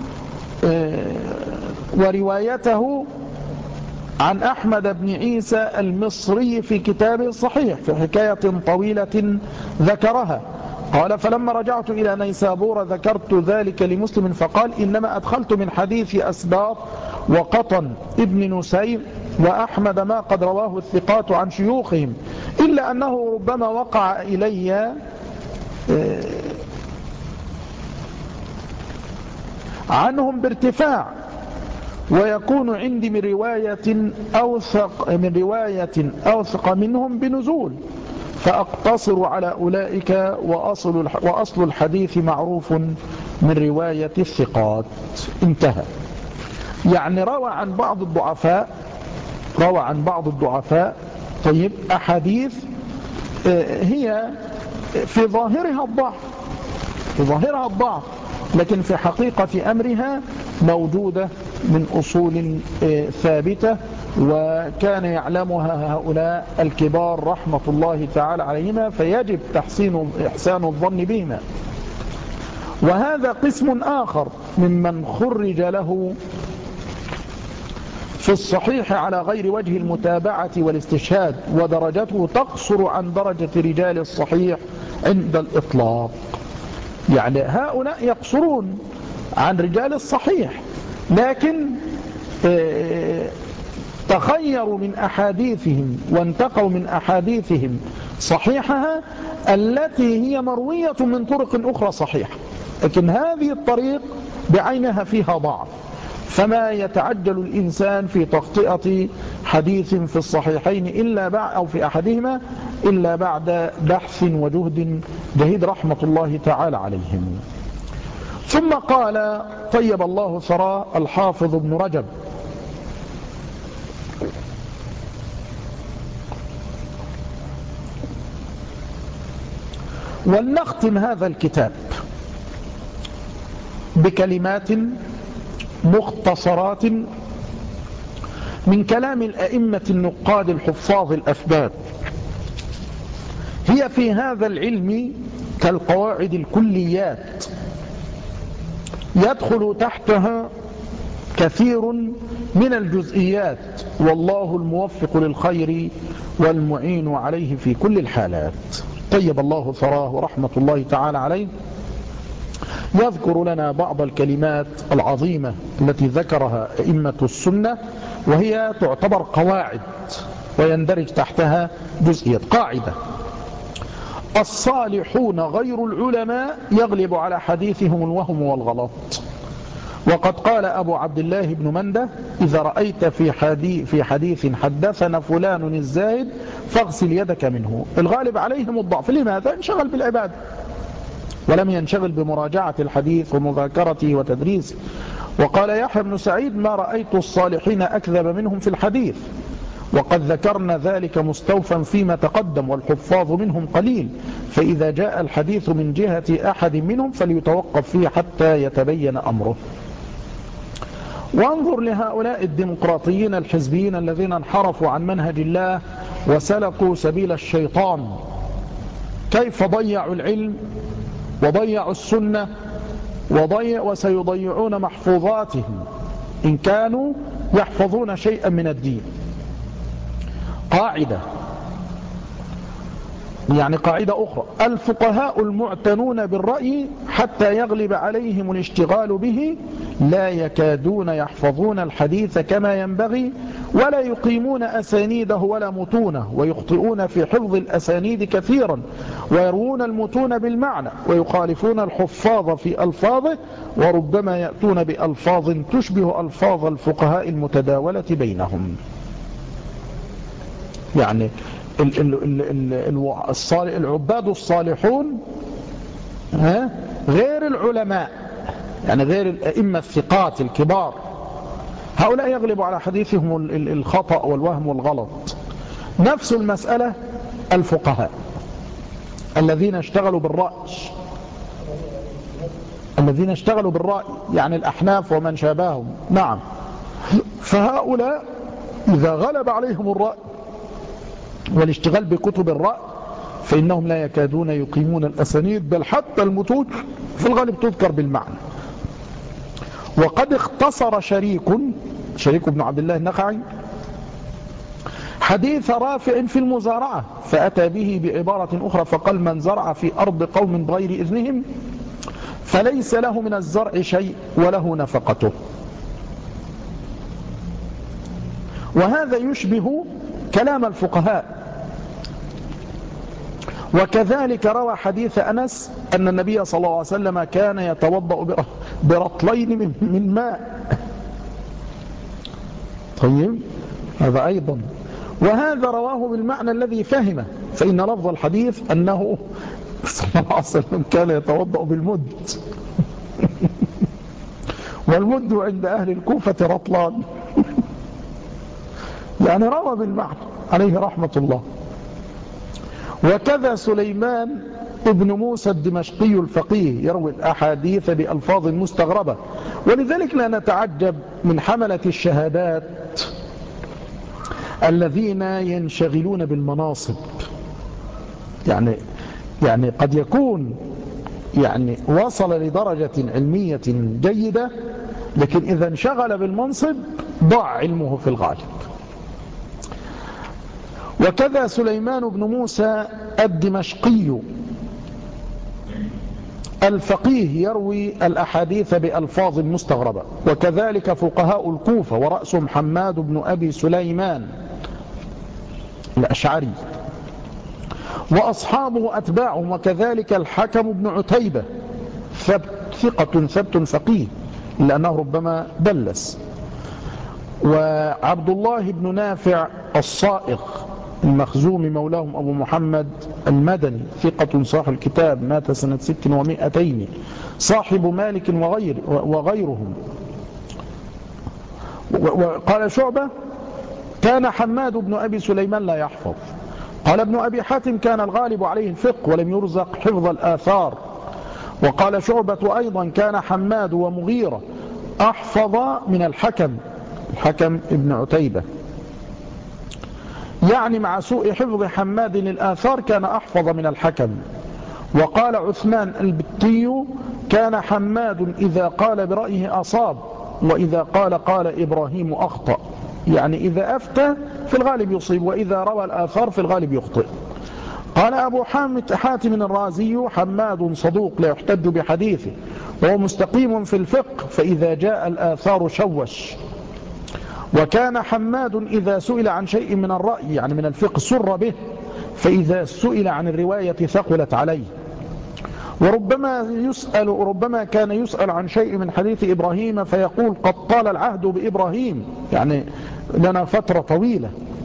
A: وروايته عن أحمد بن عيسى المصري في كتابه الصحيح في حكاية طويلة ذكرها. قال: فلما رجعت إلى نيسابور ذكرت ذلك لمسلم فقال: إنما أدخلت من حديث أسباط وقطن ابن نسير وأحمد ما قد رواه الثقات عن شيوخهم، إلا أنه ربما وقع إلي عنهم بارتفاع، ويكون عندي من رواية أوثق من رواية أوثق منهم بنزول، فأقتصر على أولئك، وأصل وأصل الحديث معروف من رواية الثقات. انتهى. يعني روى عن بعض الضعفاء روى عن بعض الضعفاء طيب أحاديث هي في ظاهرها الضعف في ظاهرها الضعف لكن في حقيقة أمرها موجودة من أصول ثابتة، وكان يعلمها هؤلاء الكبار رحمة الله تعالى عليهما، فيجب تحسين إحسان الظن بهما. وهذا قسم آخر ممن خرج له في الصحيح على غير وجه المتابعة والاستشهاد، ودرجته تقصر عن درجة رجال الصحيح عند الإطلاق. يعني هؤلاء يقصرون عن رجال الصحيح، لكن تخيروا من أحاديثهم وانتقوا من أحاديثهم صحيحها التي هي مروية من طرق أخرى صحيحة، لكن هذه الطريق بعينها فيها ضعف، فما يتعجل الإنسان في تخطئة حديث في الصحيحين إلا بعد أو في أحدهما إلا بعد بحث وجهد جهيد رحمة الله تعالى عليهم. ثم قال طيب الله ثراه الحافظ ابن رجب: ولنختم هذا الكتاب بكلمات مختصرات من كلام الأئمة النقاد الحفاظ الأثبات، هي في هذا العلم كالقواعد الكليات، يدخل تحتها كثير من الجزئيات، والله الموفق للخير والمعين عليه في كل الحالات. طيب الله ثراه ورحمة الله تعالى عليه، يذكر لنا بعض الكلمات العظيمة التي ذكرها أئمة السنة، وهي تعتبر قواعد ويندرج تحتها جزئيات. قاعدة: الصالحون غير العلماء يغلب على حديثهم الوهم والغلط. وقد قال أبو عبد الله بن منده: إذا رأيت في حديث, في حديث حدثنا فلان الزاهد فاغسل يدك منه. الغالب عليهم الضعف. لماذا؟ انشغل بالعبادة ولم ينشغل بمراجعة الحديث ومذاكرته وتدريسه. وقال يحيى بن سعيد: ما رأيت الصالحين أكذب منهم في الحديث، وقد ذكرنا ذلك مستوفا فيما تقدم، والحفاظ منهم قليل، فإذا جاء الحديث من جهة أحد منهم فليتوقف فيه حتى يتبين أمره. وانظر لهؤلاء الديمقراطيين الحزبيين الذين انحرفوا عن منهج الله وسلكوا سبيل الشيطان، كيف ضيعوا العلم وضيعوا السنة وضيع وسيضيعون محفوظاتهم إن كانوا يحفظون شيئا من الدين. قاعدة، يعني قاعدة أخرى: الفقهاء المعتنون بالرأي حتى يغلب عليهم الاشتغال به لا يكادون يحفظون الحديث كما ينبغي، ولا يقيمون أسانيده ولا متونه، ويخطئون في حفظ الأسانيد كثيرا، ويروون المتون بالمعنى، ويخالفون الحفاظ في ألفاظه، وربما يأتون بألفاظ تشبه ألفاظ الفقهاء المتداولة بينهم. يعني العباد الصالحون غير العلماء، يعني غير الأئمة الثقات الكبار، هؤلاء يغلب على حديثهم الخطأ والوهم والغلط. نفس المسألة الفقهاء الذين اشتغلوا بالرأي الذين اشتغلوا بالرأي يعني الأحناف ومن شابههم. نعم، فهؤلاء إذا غلب عليهم الرأي والاشتغال بكتب الرأي فإنهم لا يكادون يقيمون الأسانيد، بل حتى المتون في الغالب تذكر بالمعنى. وقد اختصر شريك شريك بن عبد الله النخعي حديث رافع في المزارعة، فأتى به بعبارة أخرى فقال: من زرع في أرض قوم بغير إذنهم فليس له من الزرع شيء وله نفقته. وهذا يشبه كلام الفقهاء. وكذلك روى حديث أنس أن النبي صلى الله عليه وسلم كان يتوضأ برطلين من ماء. طيب، هذا أيضا، وهذا رواه بالمعنى الذي فهمه، فإن لفظ الحديث أنه صلى الله عليه وسلم كان يتوضأ بالمد والمد عند أهل الكوفة رطلان يعني روى بالمعنى عليه رحمة الله. وكذا سليمان ابن موسى الدمشقي الفقيه يروي الأحاديث بألفاظ مستغربة، ولذلك لا نتعجب من حملة الشهادات الذين ينشغلون بالمناصب. يعني يعني قد يكون يعني وصل لدرجة علمية جيدة لكن إذا انشغل بالمنصب ضاع علمه في الغالب. وكذا سليمان بن موسى الدمشقي الفقيه يروي الأحاديث بألفاظ مستغربة، وكذلك فقهاء الكوفة ورأسهم حماد بن أبي سليمان الأشعري وأصحابه أتباعهم، وكذلك الحكم بن عتيبة ثقة ثبت فقيه لأنه ربما دلس، وعبد الله بن نافع الصائغ المخزومي مولاهم أبو محمد المدني ثقة صاحب الكتاب مات سنة ست ومائتين صاحب مالك وغير وغيرهم. وقال شعبة كان حماد بن أبي سليمان لا يحفظ. قال ابن أبي حاتم كان الغالب عليه الفقه ولم يرزق حفظ الآثار. وقال شعبة أيضا كان حماد ومغيرة أحفظ من الحكم الحكم ابن عتيبة، يعني مع سوء حفظ حماد الآثار كان أحفظ من الحكم. وقال عثمان البتي كان حماد إذا قال برأيه أصاب، وإذا قال قال إبراهيم أخطأ، يعني إذا أفتى في الغالب يصيب، وإذا روى الآثار في الغالب يخطئ. قال أبو حاتم الرازي حماد صدوق لا يحتج بحديثه وهو مستقيم في الفقه، فإذا جاء الآثار شوش. وكان حماد إذا سئل عن شيء من الرأي يعني من الفقه سر به، فإذا سئل عن الرواية ثقلت عليه. وربما يسأل ربما كان يسأل عن شيء من حديث إبراهيم فيقول قد طال العهد بإبراهيم، يعني لنا فترة طويلة.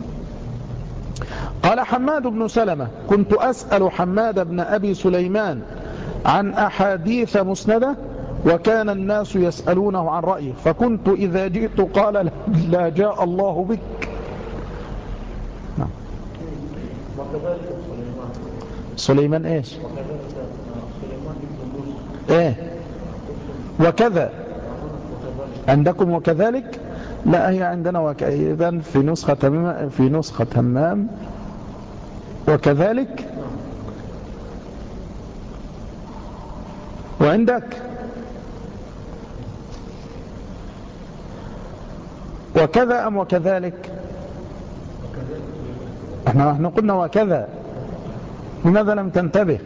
A: قال حماد بن سلمة كنت أسأل حماد بن أبي سليمان عن أحاديث مسندة وكان الناس يسألونه عن رأيه، فكنت إذا جئت قال لا جاء الله بك. نعم. سليمان ايش ايه وكذا عندكم وكذلك؟ لا هي عندنا وك... إذن في نسخة تمام في نسخة تمام وكذلك، وعندك وكذا أم وكذلك؟ احنا احنا قلنا وكذا، لماذا لم تنتبه؟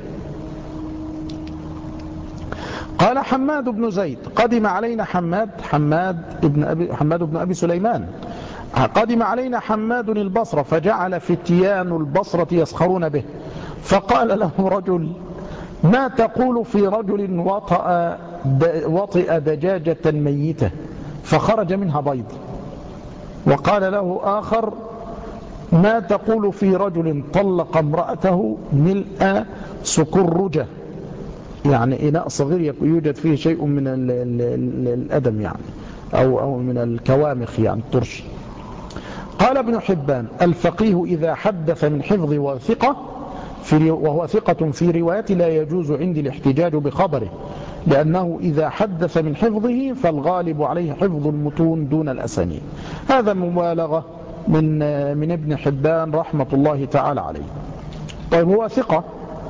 A: قال حماد بن زيد قدم علينا حماد حماد ابن أبي حماد بن أبي سليمان قدم علينا حماد البصرة فجعل فتيان البصرة يسخرون به، فقال له رجل ما تقول في رجل وطأ وطئ دجاجة ميتة فخرج منها بيض؟ وقال له آخر ما تقول في رجل طلق امرأته ملء سكرجة، يعني إناء صغير يوجد فيه شيء من ال ال ال الأدم يعني أو, أو من الكوامخ يعني الترش. قال ابن حبان الفقيه إذا حدث من حفظ وثقة في وهو ثقة في روايته لا يجوز عندي الاحتجاج بخبره، لأنه إذا حدث من حفظه فالغالب عليه حفظ المتون دون الأسانيد. هذا مبالغة من من ابن حبان رحمة الله تعالى عليه. طيب هو ثقة،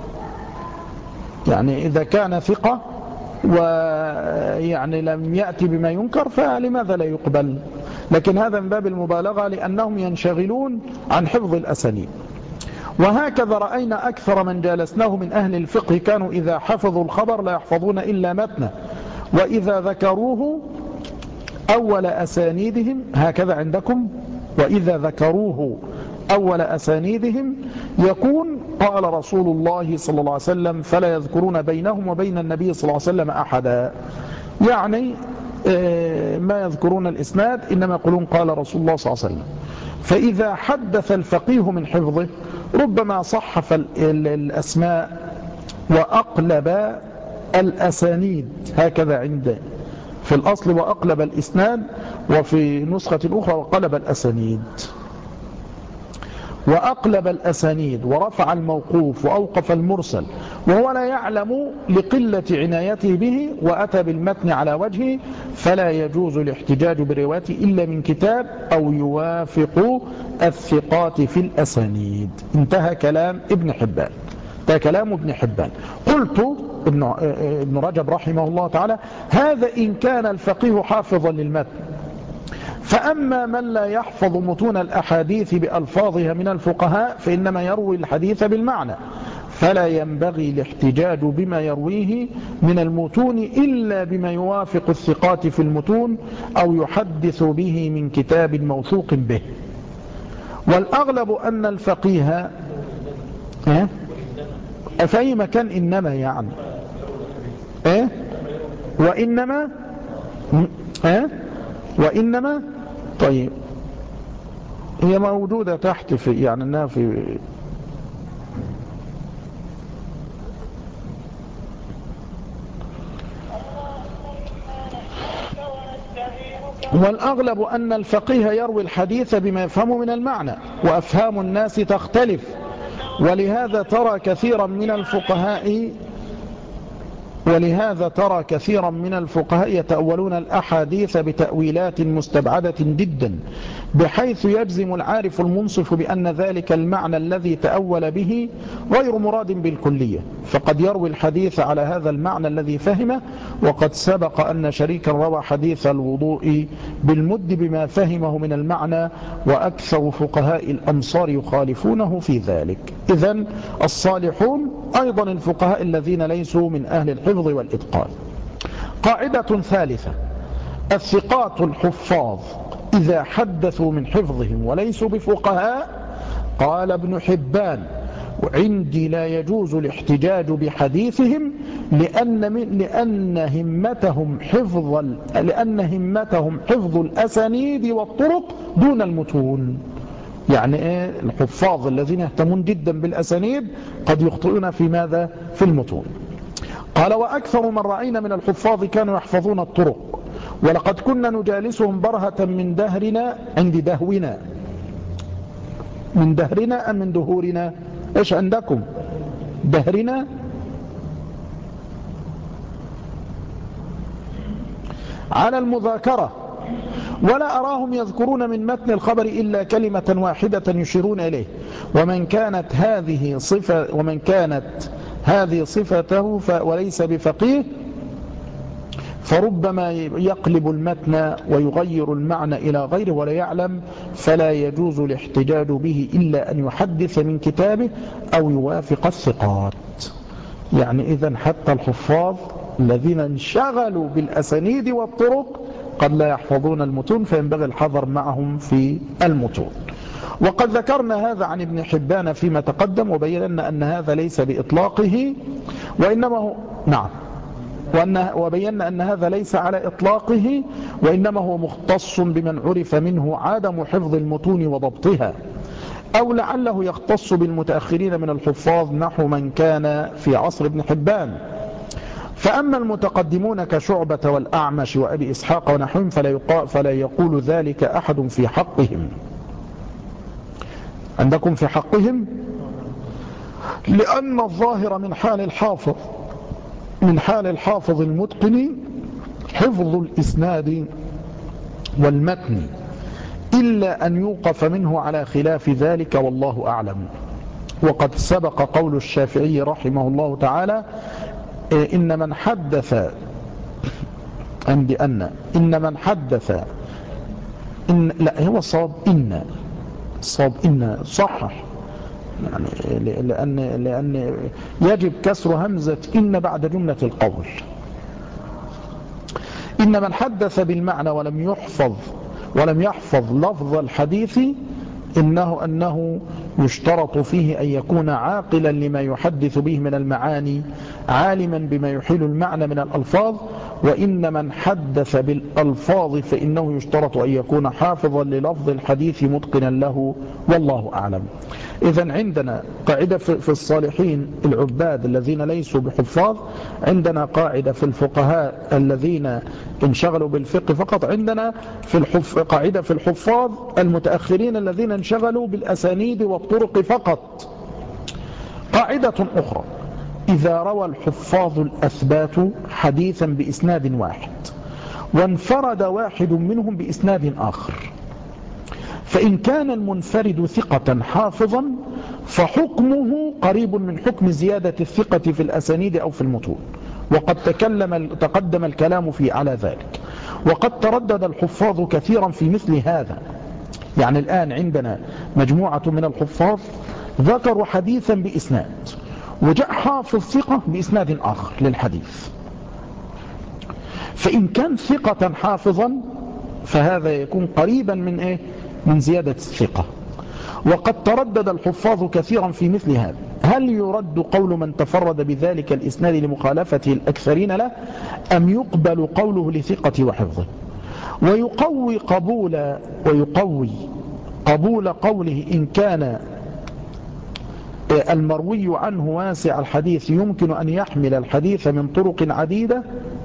A: يعني إذا كان ثقة ويعني لم يأتي بما ينكر فلماذا لا يقبل؟ لكن هذا من باب المبالغة لأنهم ينشغلون عن حفظ الأسانيد. وهكذا رأينا أكثر من جالسناه من أهل الفقه كانوا إذا حفظوا الخبر لا يحفظون إلا متنه، وإذا ذكروه أول أسانيدهم هكذا عندكم، وإذا ذكروه أول أسانيدهم يكون قال رسول الله صلى الله عليه وسلم فلا يذكرون بينهم وبين النبي صلى الله عليه وسلم أحدا، يعني ما يذكرون الإسناد إنما يقولون قال رسول الله صلى الله عليه وسلم. فإذا حدث الفقيه من حفظه ربما صحف الأسماء وأقلب الأسانيد، هكذا عند في الأصل وأقلب الإسناد، وفي نسخة أخرى وقلب الأسانيد وأقلب الأسانيد ورفع الموقوف وأوقف المرسل، وهو لا يعلم لقلة عنايته به وأتى بالمتن على وجهه، فلا يجوز الاحتجاج بروايته إلا من كتاب أو يوافق الثقات في الأسانيد. انتهى كلام ابن حبان، انتهى كلام ابن حبان. قلت ابن, ابن رجب رحمه الله تعالى: هذا إن كان الفقيه حافظا للمتن. فأما من لا يحفظ متون الأحاديث بألفاظها من الفقهاء فإنما يروي الحديث بالمعنى، فلا ينبغي الاحتجاج بما يرويه من المتون إلا بما يوافق الثقات في المتون أو يحدث به من كتاب موثوق به. والأغلب أن الفقيه اه؟ في أي مكان إنما يعني اه؟ وإنما اه؟ وإنما طيب هي موجودة تحت في يعني أنها في والأغلب أن الفقيه يروي الحديث بما يفهمه من المعنى، وأفهام الناس تختلف، ولهذا ترى كثيرا من الفقهاء ولهذا ترى كثيرا من الفقهاء يتأولون الأحاديث بتأويلات مستبعدة جدا، بحيث يجزم العارف المنصف بأن ذلك المعنى الذي تأول به غير مراد بالكلية، فقد يروي الحديث على هذا المعنى الذي فهمه. وقد سبق أن شريكا روى حديث الوضوء بالمد بما فهمه من المعنى، وأكثر فقهاء الأمصار يخالفونه في ذلك. إذن الصالحون أيضا الفقهاء الذين ليسوا من أهل الحفظ والإتقان. قاعدة ثالثة: الثقات الحفاظ إذا حدثوا من حفظهم وليسوا بفقهاء، قال ابن حبان: وعندي لا يجوز الاحتجاج بحديثهم لأن, من لأن همتهم حفظ لأن همتهم حفظ الأسانيد والطرق دون المتون. يعني إيه؟ الحفاظ الذين يهتمون جدا بالأسانيد قد يخطئون في ماذا؟ في المتون. قال: وأكثر من رأينا من الحفاظ كانوا يحفظون الطرق، ولقد كنا نجالسهم برهة من دهرنا عند دهونا. من دهرنا أم من دهورنا؟ إيش عندكم؟ دهرنا؟ على المذاكرة، ولا أراهم يذكرون من متن الخبر إلا كلمة واحدة يشيرون إليه، ومن كانت هذه صفة ومن كانت هذه صفته وليس بفقيه فربما يقلب المتن ويغير المعنى إلى غيره ولا يعلم، فلا يجوز الاحتجاج به إلا أن يحدث من كتابه أو يوافق الثقات. يعني إذن حتى الحفاظ الذين انشغلوا بالأسانيد والطرق قد لا يحفظون المتون، فينبغي الحذر معهم في المتون. وقد ذكرنا هذا عن ابن حبان فيما تقدم، وبينا أن هذا ليس بإطلاقه وإنما هو نعم وأن وبينا أن هذا ليس على إطلاقه، وإنما هو مختص بمن عرف منه عدم حفظ المتون وضبطها، أو لعله يختص بالمتأخرين من الحفاظ نحو من كان في عصر ابن حبان. فأما المتقدمون كشعبة والأعمش وأبي إسحاق ونحوهم فلا, فلا يقول ذلك أحد في حقهم. عندكم في حقهم؟ لأن الظاهر من حال الحافظ من حال الحافظ المتقن حفظ الإسناد والمتن، إلا أن يوقف منه على خلاف ذلك، والله أعلم. وقد سبق قول الشافعي رحمه الله تعالى: إن من حدث عندي أن إن من حدث إن لا هو صاب إن صاب إن صحح، يعني لأن لأن يجب كسر همزة إن بعد جملة القول. إن من حدث بالمعنى ولم يحفظ ولم يحفظ لفظ الحديث إنه أنه يشترط فيه أن يكون عاقلا لما يحدث به من المعاني، عالما بما يحيل المعنى من الألفاظ. وإن من حدث بالألفاظ فإنه يشترط أن يكون حافظا للفظ الحديث متقنا له، والله أعلم. إذن عندنا قاعدة في الصالحين العباد الذين ليسوا بحفاظ، عندنا قاعدة في الفقهاء الذين انشغلوا بالفقه فقط، عندنا في الحف... قاعدة في الحفاظ المتأخرين الذين انشغلوا بالأسانيد والطرق فقط. قاعدة أخرى: إذا روى الحفاظ الأثبات حديثا بإسناد واحد وانفرد واحد منهم بإسناد آخر، فإن كان المنفرد ثقة حافظا فحكمه قريب من حكم زيادة الثقة في الأسانيد أو في المتون، وقد تكلم تقدم الكلام فيه على ذلك. وقد تردد الحفاظ كثيرا في مثل هذا. يعني الآن عندنا مجموعة من الحفاظ ذكروا حديثا بإسناد، وجاء حافظ ثقة بإسناد آخر للحديث، فإن كان ثقة حافظا فهذا يكون قريبا من إيه؟ من زيادة الثقة. وقد تردد الحفاظ كثيرا في مثل هذا، هل يرد قول من تفرد بذلك الإسناد لمخالفته الأكثرين له، أم يقبل قوله لثقة وحفظه؟ ويقوي قبول ويقوي قبول قوله إن كان المروي عنه واسع الحديث يمكن أن يحمل الحديث من طرق عديدة،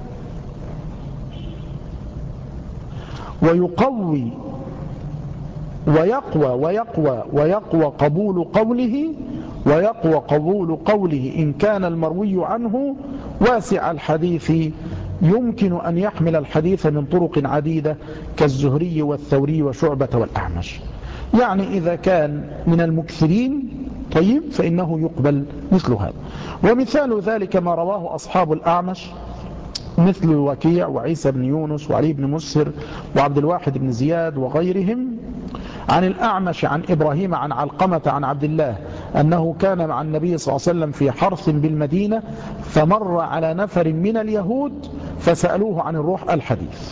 A: ويقوي ويقوى ويقوى ويقوى قبول قوله ويقوى قبول قوله إن كان المروي عنه واسع الحديث يمكن أن يحمل الحديث من طرق عديدة كالزهري والثوري وشعبة والأعمش. يعني إذا كان من المكثرين طيب فإنه يقبل مثل هذا. ومثال ذلك ما رواه أصحاب الأعمش مثل وكيع وعيسى بن يونس وعلي بن مسهر وعبد الواحد بن زياد وغيرهم عن الأعمش عن إبراهيم عن علقمة عن عبد الله أنه كان مع النبي صلى الله عليه وسلم في حرث بالمدينة فمر على نفر من اليهود فسألوه عن الروح الحديث.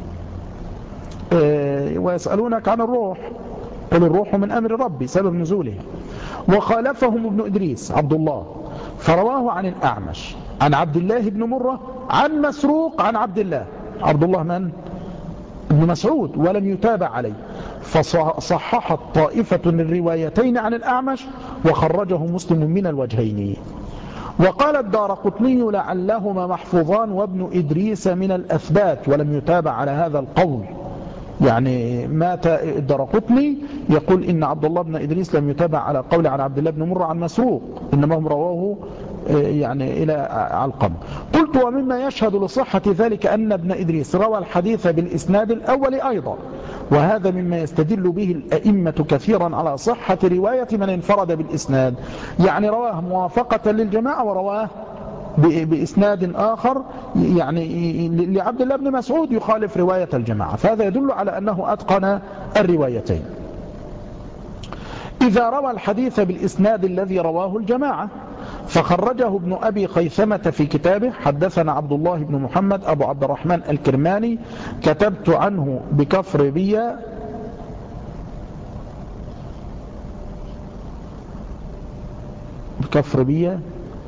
A: ويسألونك عن الروح قل الروح من أمر ربي سبب نزوله. وخالفهم ابن إدريس عبد الله فرواه عن الأعمش عن عبد الله بن مرة عن مسروق عن عبد الله عبد الله من؟ ابن مسعود ولم يتابع عليه، فصححت طائفة الروايتين عن الأعمش وخرجه مسلم من الوجهين. وقال الدارقطني لعلهما محفوظان وابن إدريس من الأثبات ولم يتابع على هذا القول. يعني مات الدارقطني يقول إن عبد الله بن إدريس لم يتابع على قول عن عبد الله بن مرة عن مسروق، إنما هم رواه يعني إلى علقمة. قلت ومما يشهد لصحة ذلك أن ابن إدريس روى الحديث بالإسناد الأول أيضا، وهذا مما يستدل به الأئمة كثيرا على صحة رواية من انفرد بالإسناد، يعني رواه موافقة للجماعة ورواه بإسناد آخر يعني لعبد الله بن مسعود يخالف رواية الجماعة، فهذا يدل على أنه أتقن الروايتين. إذا روى الحديث بالإسناد الذي رواه الجماعة فخرجه ابن أبي خيثمة في كتابه حدثنا عبد الله بن محمد أبو عبد الرحمن الكرماني كتبت عنه بكفر بيا بكفر بيا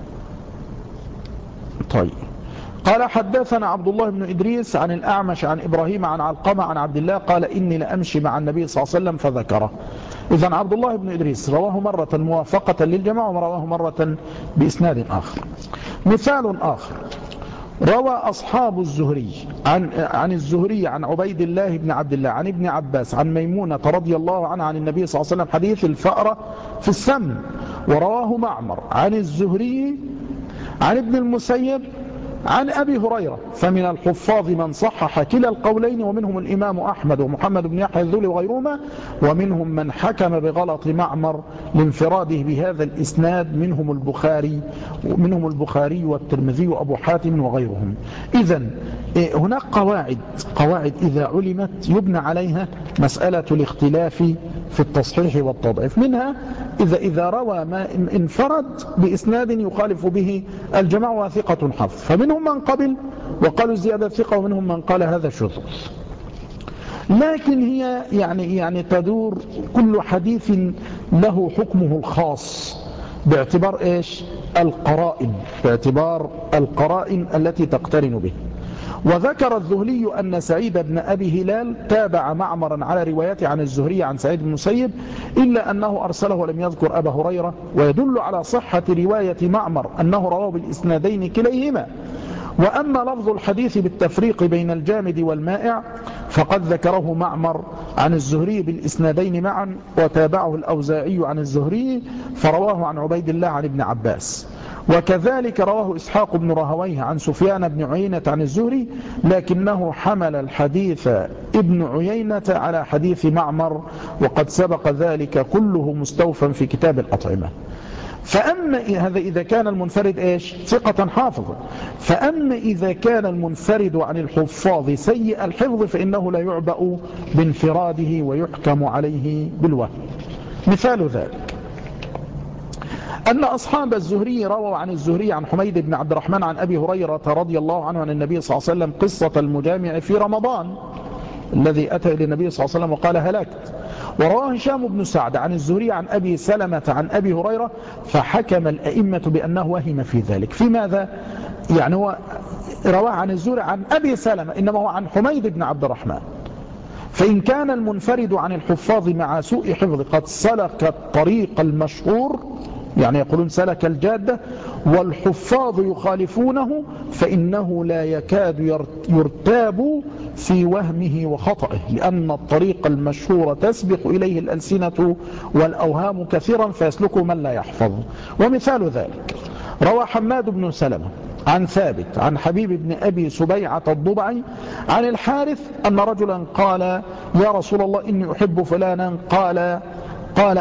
A: طيب. قال حدثنا عبد الله بن إدريس عن الأعمش عن إبراهيم عن علقمة عن عبد الله قال إني لأمشي مع النبي صلى الله عليه وسلم فذكره. إذن عبد الله بن إدريس رواه مرة موافقة للجماعة ورواه مرة بإسناد آخر. مثال آخر روى أصحاب الزهري عن, عن الزهري عن عبيد الله بن عبد الله عن ابن عباس عن ميمونة رضي الله عنها عن النبي صلى الله عليه وسلم حديث الفأرة في السمن، ورواه معمر عن الزهري عن ابن المسيب عن أبي هريرة. فمن الحفاظ من صحح كلا القولين ومنهم الإمام أحمد ومحمد بن يحيى الذولي وغيرهما، ومنهم من حكم بغلط معمر لانفراده بهذا الإسناد منهم البخاري ومنهم البخاري والترمذي وأبو حاتم وغيرهم. إذن هناك قواعد قواعد إذا علمت يبنى عليها مسألة الاختلاف في التصحيح والتضعيف. منها إذا, إذا روى ما انفرد بإسناد يخالف به الجماعة وثقة حفظ، فمنهم من قبل وقالوا زيادة ثقة ومنهم من قال هذا شذوذ. لكن هي يعني يعني تدور كل حديث له حكمه الخاص باعتبار إيش؟ القرائن، باعتبار القرائن التي تقترن به. وذكر الذهلي أن سعيد بن أبي هلال تابع معمرا على روايته عن الزهري عن سعيد بن المسيب إلا أنه أرسله ولم يذكر أبا هريرة، ويدل على صحة رواية معمر أنه رواه بالإسنادين كليهما. وأما لفظ الحديث بالتفريق بين الجامد والمائع فقد ذكره معمر عن الزهري بالإسنادين معا، وتابعه الأوزاعي عن الزهري فرواه عن عبيد الله عن ابن عباس. وكذلك رواه إسحاق بن راهويه عن سفيان بن عيينة عن الزهري، لكنه حمل الحديث ابن عيينة على حديث معمر وقد سبق ذلك كله مستوفى في كتاب الأطعمة. فأما هذا إذا كان المنفرد إيش ثقة حافظا. فأما إذا كان المنفرد عن الحفاظ سيء الحفظ فإنه لا يعبأ بانفراده ويحكم عليه بالوهم. مثال ذلك أن أصحاب الزهري رووا عن الزهري عن حميد بن عبد الرحمن عن أبي هريرة رضي الله عنه عن النبي صلى الله عليه وسلم قصة المجامع في رمضان الذي أتى إلى النبي صلى الله عليه وسلم وقال هلكت. ورواه هشام بن سعد عن الزهري عن أبي سلمة عن أبي هريرة فحكم الأئمة بأنه وهم في ذلك. في ماذا؟ يعني هو رواه عن الزهري عن أبي سلمة إنما هو عن حميد بن عبد الرحمن. فإن كان المنفرد عن الحفاظ مع سوء حفظ قد سلك الطريق المشهور يعني يقولون سلك الجادة والحفاظ يخالفونه فإنه لا يكاد يرتاب في وهمه وخطئه لأن الطريق المشهور تسبق إليه الألسنة والأوهام كثيرا فيسلكه من لا يحفظ. ومثال ذلك روى حماد بن سلمة عن ثابت عن حبيب بن أبي سبيعة الضبعي عن الحارث أن رجلا قال يا رسول الله إني أحب فلانا قال قال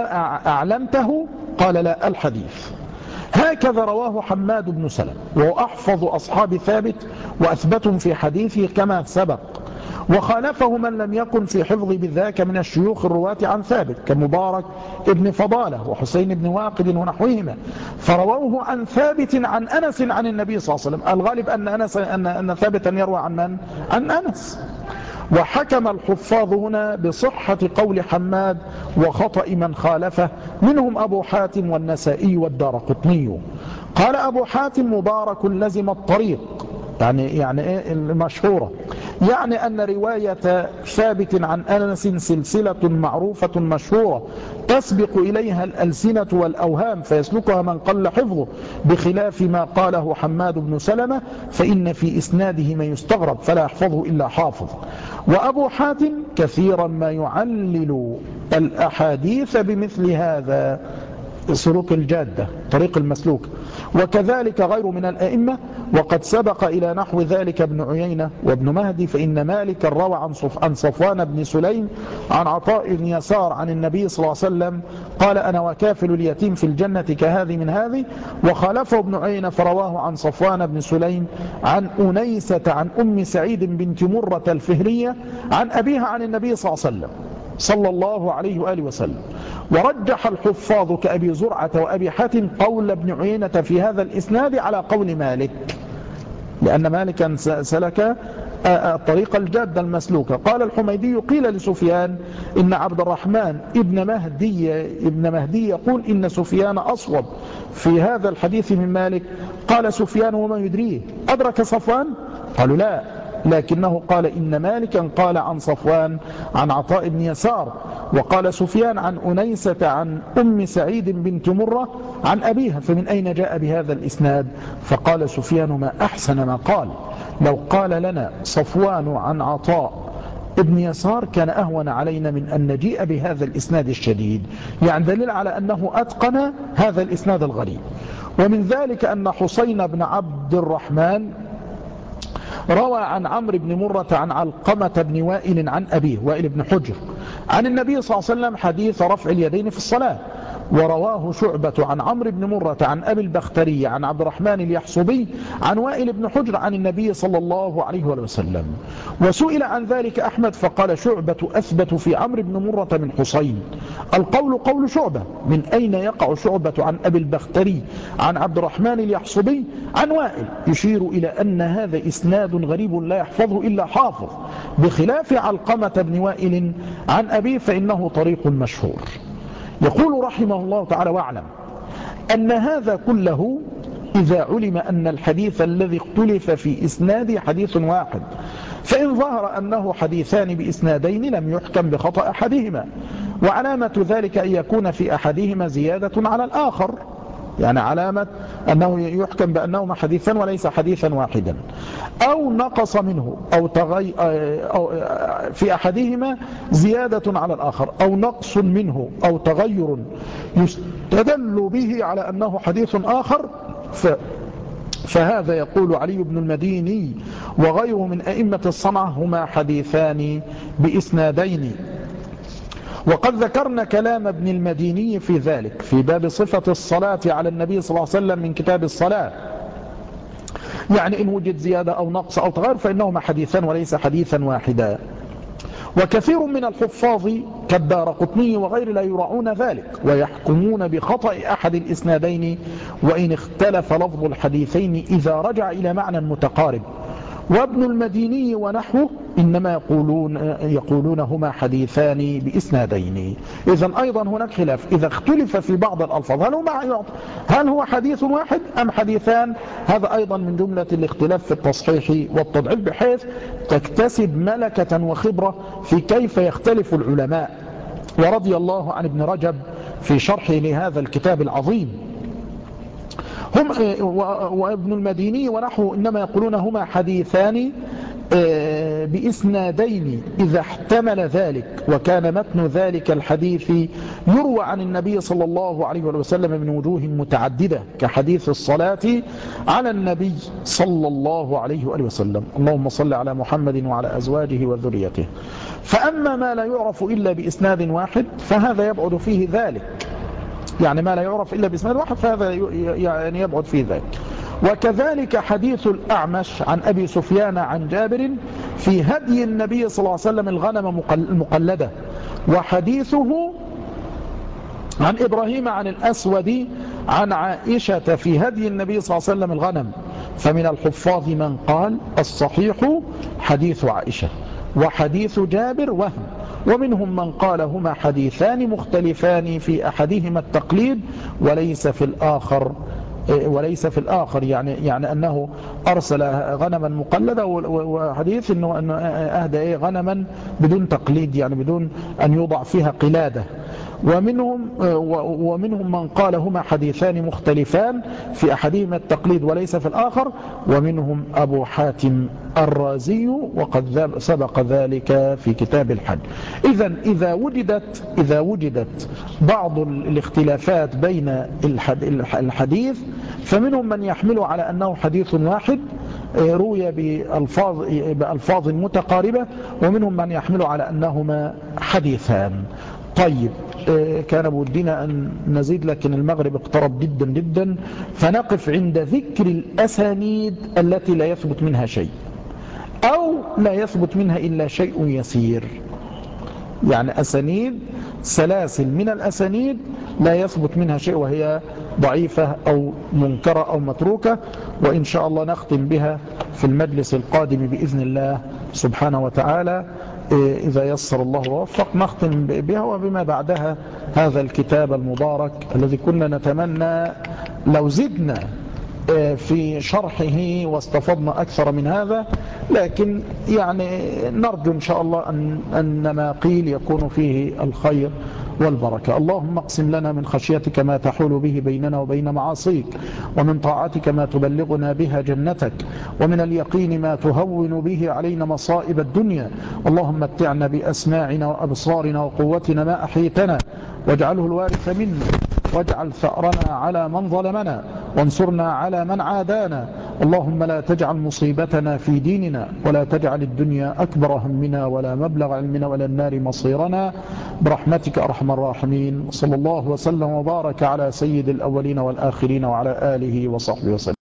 A: أعلمته قال لا الحديث. هكذا رواه حماد بن سلمة وهو أحفظ أصحاب ثابت وأثبتهم في حديثه كما سبق. وخالفه من لم يكن في حفظ بذاك من الشيوخ الرواة عن ثابت كمبارك ابن فضالة وحسين بن واقد ونحوهما فرووه عن ثابت عن أنس عن النبي صلى الله عليه وسلم. الغالب أن, أنس أن, أن ثابتا يروى عن من؟ عن أنس. وحكم الحفاظ هنا بصحة قول حماد وخطأ من خالفه منهم أبو حاتم والنسائي والدارقطني. قال أبو حاتم مبارك لزم الطريق يعني يعني إيه المشهورة يعني أن رواية ثابت عن أنس سلسلة معروفة مشهورة تسبق إليها الألسنة والأوهام فيسلكها من قل حفظه بخلاف ما قاله حماد بن سلمة فإن في إسناده ما يستغرب فلا يحفظه إلا حافظ. وأبو حاتم كثيرا ما يعلل الأحاديث بمثل هذا سلوك الجادة طريق المسلوك. وكذلك غير من الأئمة وقد سبق إلى نحو ذلك ابن عيينة وابن مهدي. فإن مالك روى عن, صف عن صفوان بن سليم عن عطاء بن يسار عن النبي صلى الله عليه وسلم قال أنا وكافل اليتيم في الجنة كهذه من هذه. وخالفه ابن عيينة فرواه عن صفوان بن سليم عن أنيسة عن أم سعيد بنت مرة الفهرية عن أبيها عن النبي صلى الله عليه وسلم صلى الله عليه وآله وسلم. ورجح الحفاظ كأبي زرعة وأبي حاتم قول ابن عيينة في هذا الإسناد على قول مالك لأن مالكا سلك الطريق الجادة المسلوكة. قال الحميدي قيل لسفيان إن عبد الرحمن ابن مهدي, ابن مهدي يقول إن سفيان أصوب في هذا الحديث من مالك. قال سفيان وما يدريه أدرك صفوان؟ قالوا لا لكنه قال إن مالكا قال عن صفوان عن عطاء بن يسار. وقال سفيان عن أنيسة عن أم سعيد بنت مرة عن أبيها فمن أين جاء بهذا الإسناد؟ فقال سفيان ما أحسن ما قال لو قال لنا صفوان عن عطاء ابن يسار كان أهون علينا من أن نجيء بهذا الإسناد الشديد يعني دليل على أنه أتقن هذا الإسناد الغريب. ومن ذلك أن حسين بن عبد الرحمن روى عن عمرو بن مرة عن علقمة بن وائل عن أبيه وائل بن حجر عن النبي صلى الله عليه وسلم حديث رفع اليدين في الصلاة. ورواه شعبة عن عمرو بن مرة عن أبي البختري عن عبد الرحمن اليحصبي عن وائل بن حجر عن النبي صلى الله عليه وسلم. وسئل عن ذلك أحمد فقال شعبة أثبت في عمرو بن مرة من حسين. القول قول شعبة من أين يقع شعبة عن أبي البختري عن عبد الرحمن اليحصبي عن وائل يشير إلى أن هذا إسناد غريب لا يحفظه إلا حافظ بخلاف علقمة بن وائل عن أبيه فإنه طريق مشهور. يقول رحمه الله تعالى واعلم أن هذا كله إذا علم أن الحديث الذي اختلف في إسناده حديث واحد فإن ظهر أنه حديثان بإسنادين لم يحكم بخطأ أحدهما. وعلامة ذلك أن يكون في أحدهما زيادة على الآخر يعني علامة أنه يحكم بأنهما حديثا وليس حديثا واحدا أو نقص منه أو, تغي أو في أحدهما زيادة على الآخر أو نقص منه أو تغير يستدل به على أنه حديث آخر ف فهذا يقول علي بن المديني وغيره من أئمة الصنعة هما حديثان بإسنادين. وقد ذكرنا كلام ابن المديني في ذلك في باب صفة الصلاة على النبي صلى الله عليه وسلم من كتاب الصلاة، يعني إن وجد زيادة أو نقص أو تغير فإنهما حديثان وليس حديثا واحدا. وكثير من الحفاظ كالدارقطني وغير لا يراعون ذلك ويحكمون بخطأ أحد الإسنادين وإن اختلف لفظ الحديثين إذا رجع إلى معنى متقارب. وابن المديني ونحوه إنما يقولون, يقولون هما حديثان بإسنادين. إذن أيضا هناك خلاف إذا اختلف في بعض الألفاظ هل, هل هو حديث واحد أم حديثان. هذا أيضا من جملة الاختلاف في التصحيح والتضعيف بحيث تكتسب ملكة وخبرة في كيف يختلف العلماء. ورضي الله عن ابن رجب في شرحه لهذا الكتاب العظيم. هم وابن المديني ونحو إنما يقولون هما حديثان بإسنادين إذا احتمل ذلك وكان متن ذلك الحديث يروى عن النبي صلى الله عليه وسلم من وجوه متعددة كحديث الصلاة على النبي صلى الله عليه وسلم. اللهم صل على محمد وعلى أزواجه وذريته. فأما ما لا يعرف إلا بإسناد واحد فهذا يبعد فيه ذلك، يعني ما لا يعرف إلا بإسناد واحد فهذا يعني يبعد فيه ذلك. وكذلك حديث الأعمش عن أبي سفيان عن جابر في هدي النبي صلى الله عليه وسلم الغنم المقلدة، وحديثه عن إبراهيم عن الأسود عن عائشة في هدي النبي صلى الله عليه وسلم الغنم. فمن الحفاظ من قال الصحيح حديث عائشة وحديث جابر وهم، ومنهم من قال هما حديثان مختلفان في أحدهما التقليد وليس في الآخر وليس في الآخر يعني يعني أنه أرسل غنما مقلدة، وحديث أنه, أنه أهدى غنما بدون تقليد يعني بدون أن يوضع فيها قلادة. ومنهم ومنهم من قال هما حديثان مختلفان في أحدهما التقليد وليس في الآخر، ومنهم أبو حاتم الرازي وقد سبق ذلك في كتاب الحج. إذن إذا وجدت إذا وجدت بعض الاختلافات بين الحديث فمنهم من يحمل على أنه حديث واحد روي بألفاظ, بألفاظ متقاربة، ومنهم من يحمل على أنهما حديثان. طيب كان بودنا أن نزيد لكن المغرب اقترب جدا جدا، فنقف عند ذكر الأسانيد التي لا يثبت منها شيء أو لا يثبت منها إلا شيء يسير. يعني أسانيد سلاسل من الأسانيد لا يثبت منها شيء وهي ضعيفة أو منكرة أو متروكة، وإن شاء الله نختم بها في المجلس القادم بإذن الله سبحانه وتعالى إذا يسر الله ووفق. نختم بها وبما بعدها هذا الكتاب المبارك الذي كنا نتمنى لو زدنا في شرحه واستفضنا أكثر من هذا، لكن يعني نرجو إن شاء الله أن, أن ما قيل يكون فيه الخير والبركة. اللهم اقسم لنا من خشيتك ما تحول به بيننا وبين معاصيك، ومن طاعتك ما تبلغنا بها جنتك، ومن اليقين ما تهون به علينا مصائب الدنيا. اللهم متعنا بأسماعنا وأبصارنا وقوتنا ما أحيتنا، واجعله الوارث منا، واجعل ثأرنا على من ظلمنا، وانصرنا على من عادانا. اللهم لا تجعل مصيبتنا في ديننا، ولا تجعل الدنيا أكبر همنا ولا مبلغ علمنا ولا النار مصيرنا، برحمتك أرحم الراحمين. صلى الله وسلم وبارك على سيد الأولين والآخرين وعلى آله وصحبه وسلم.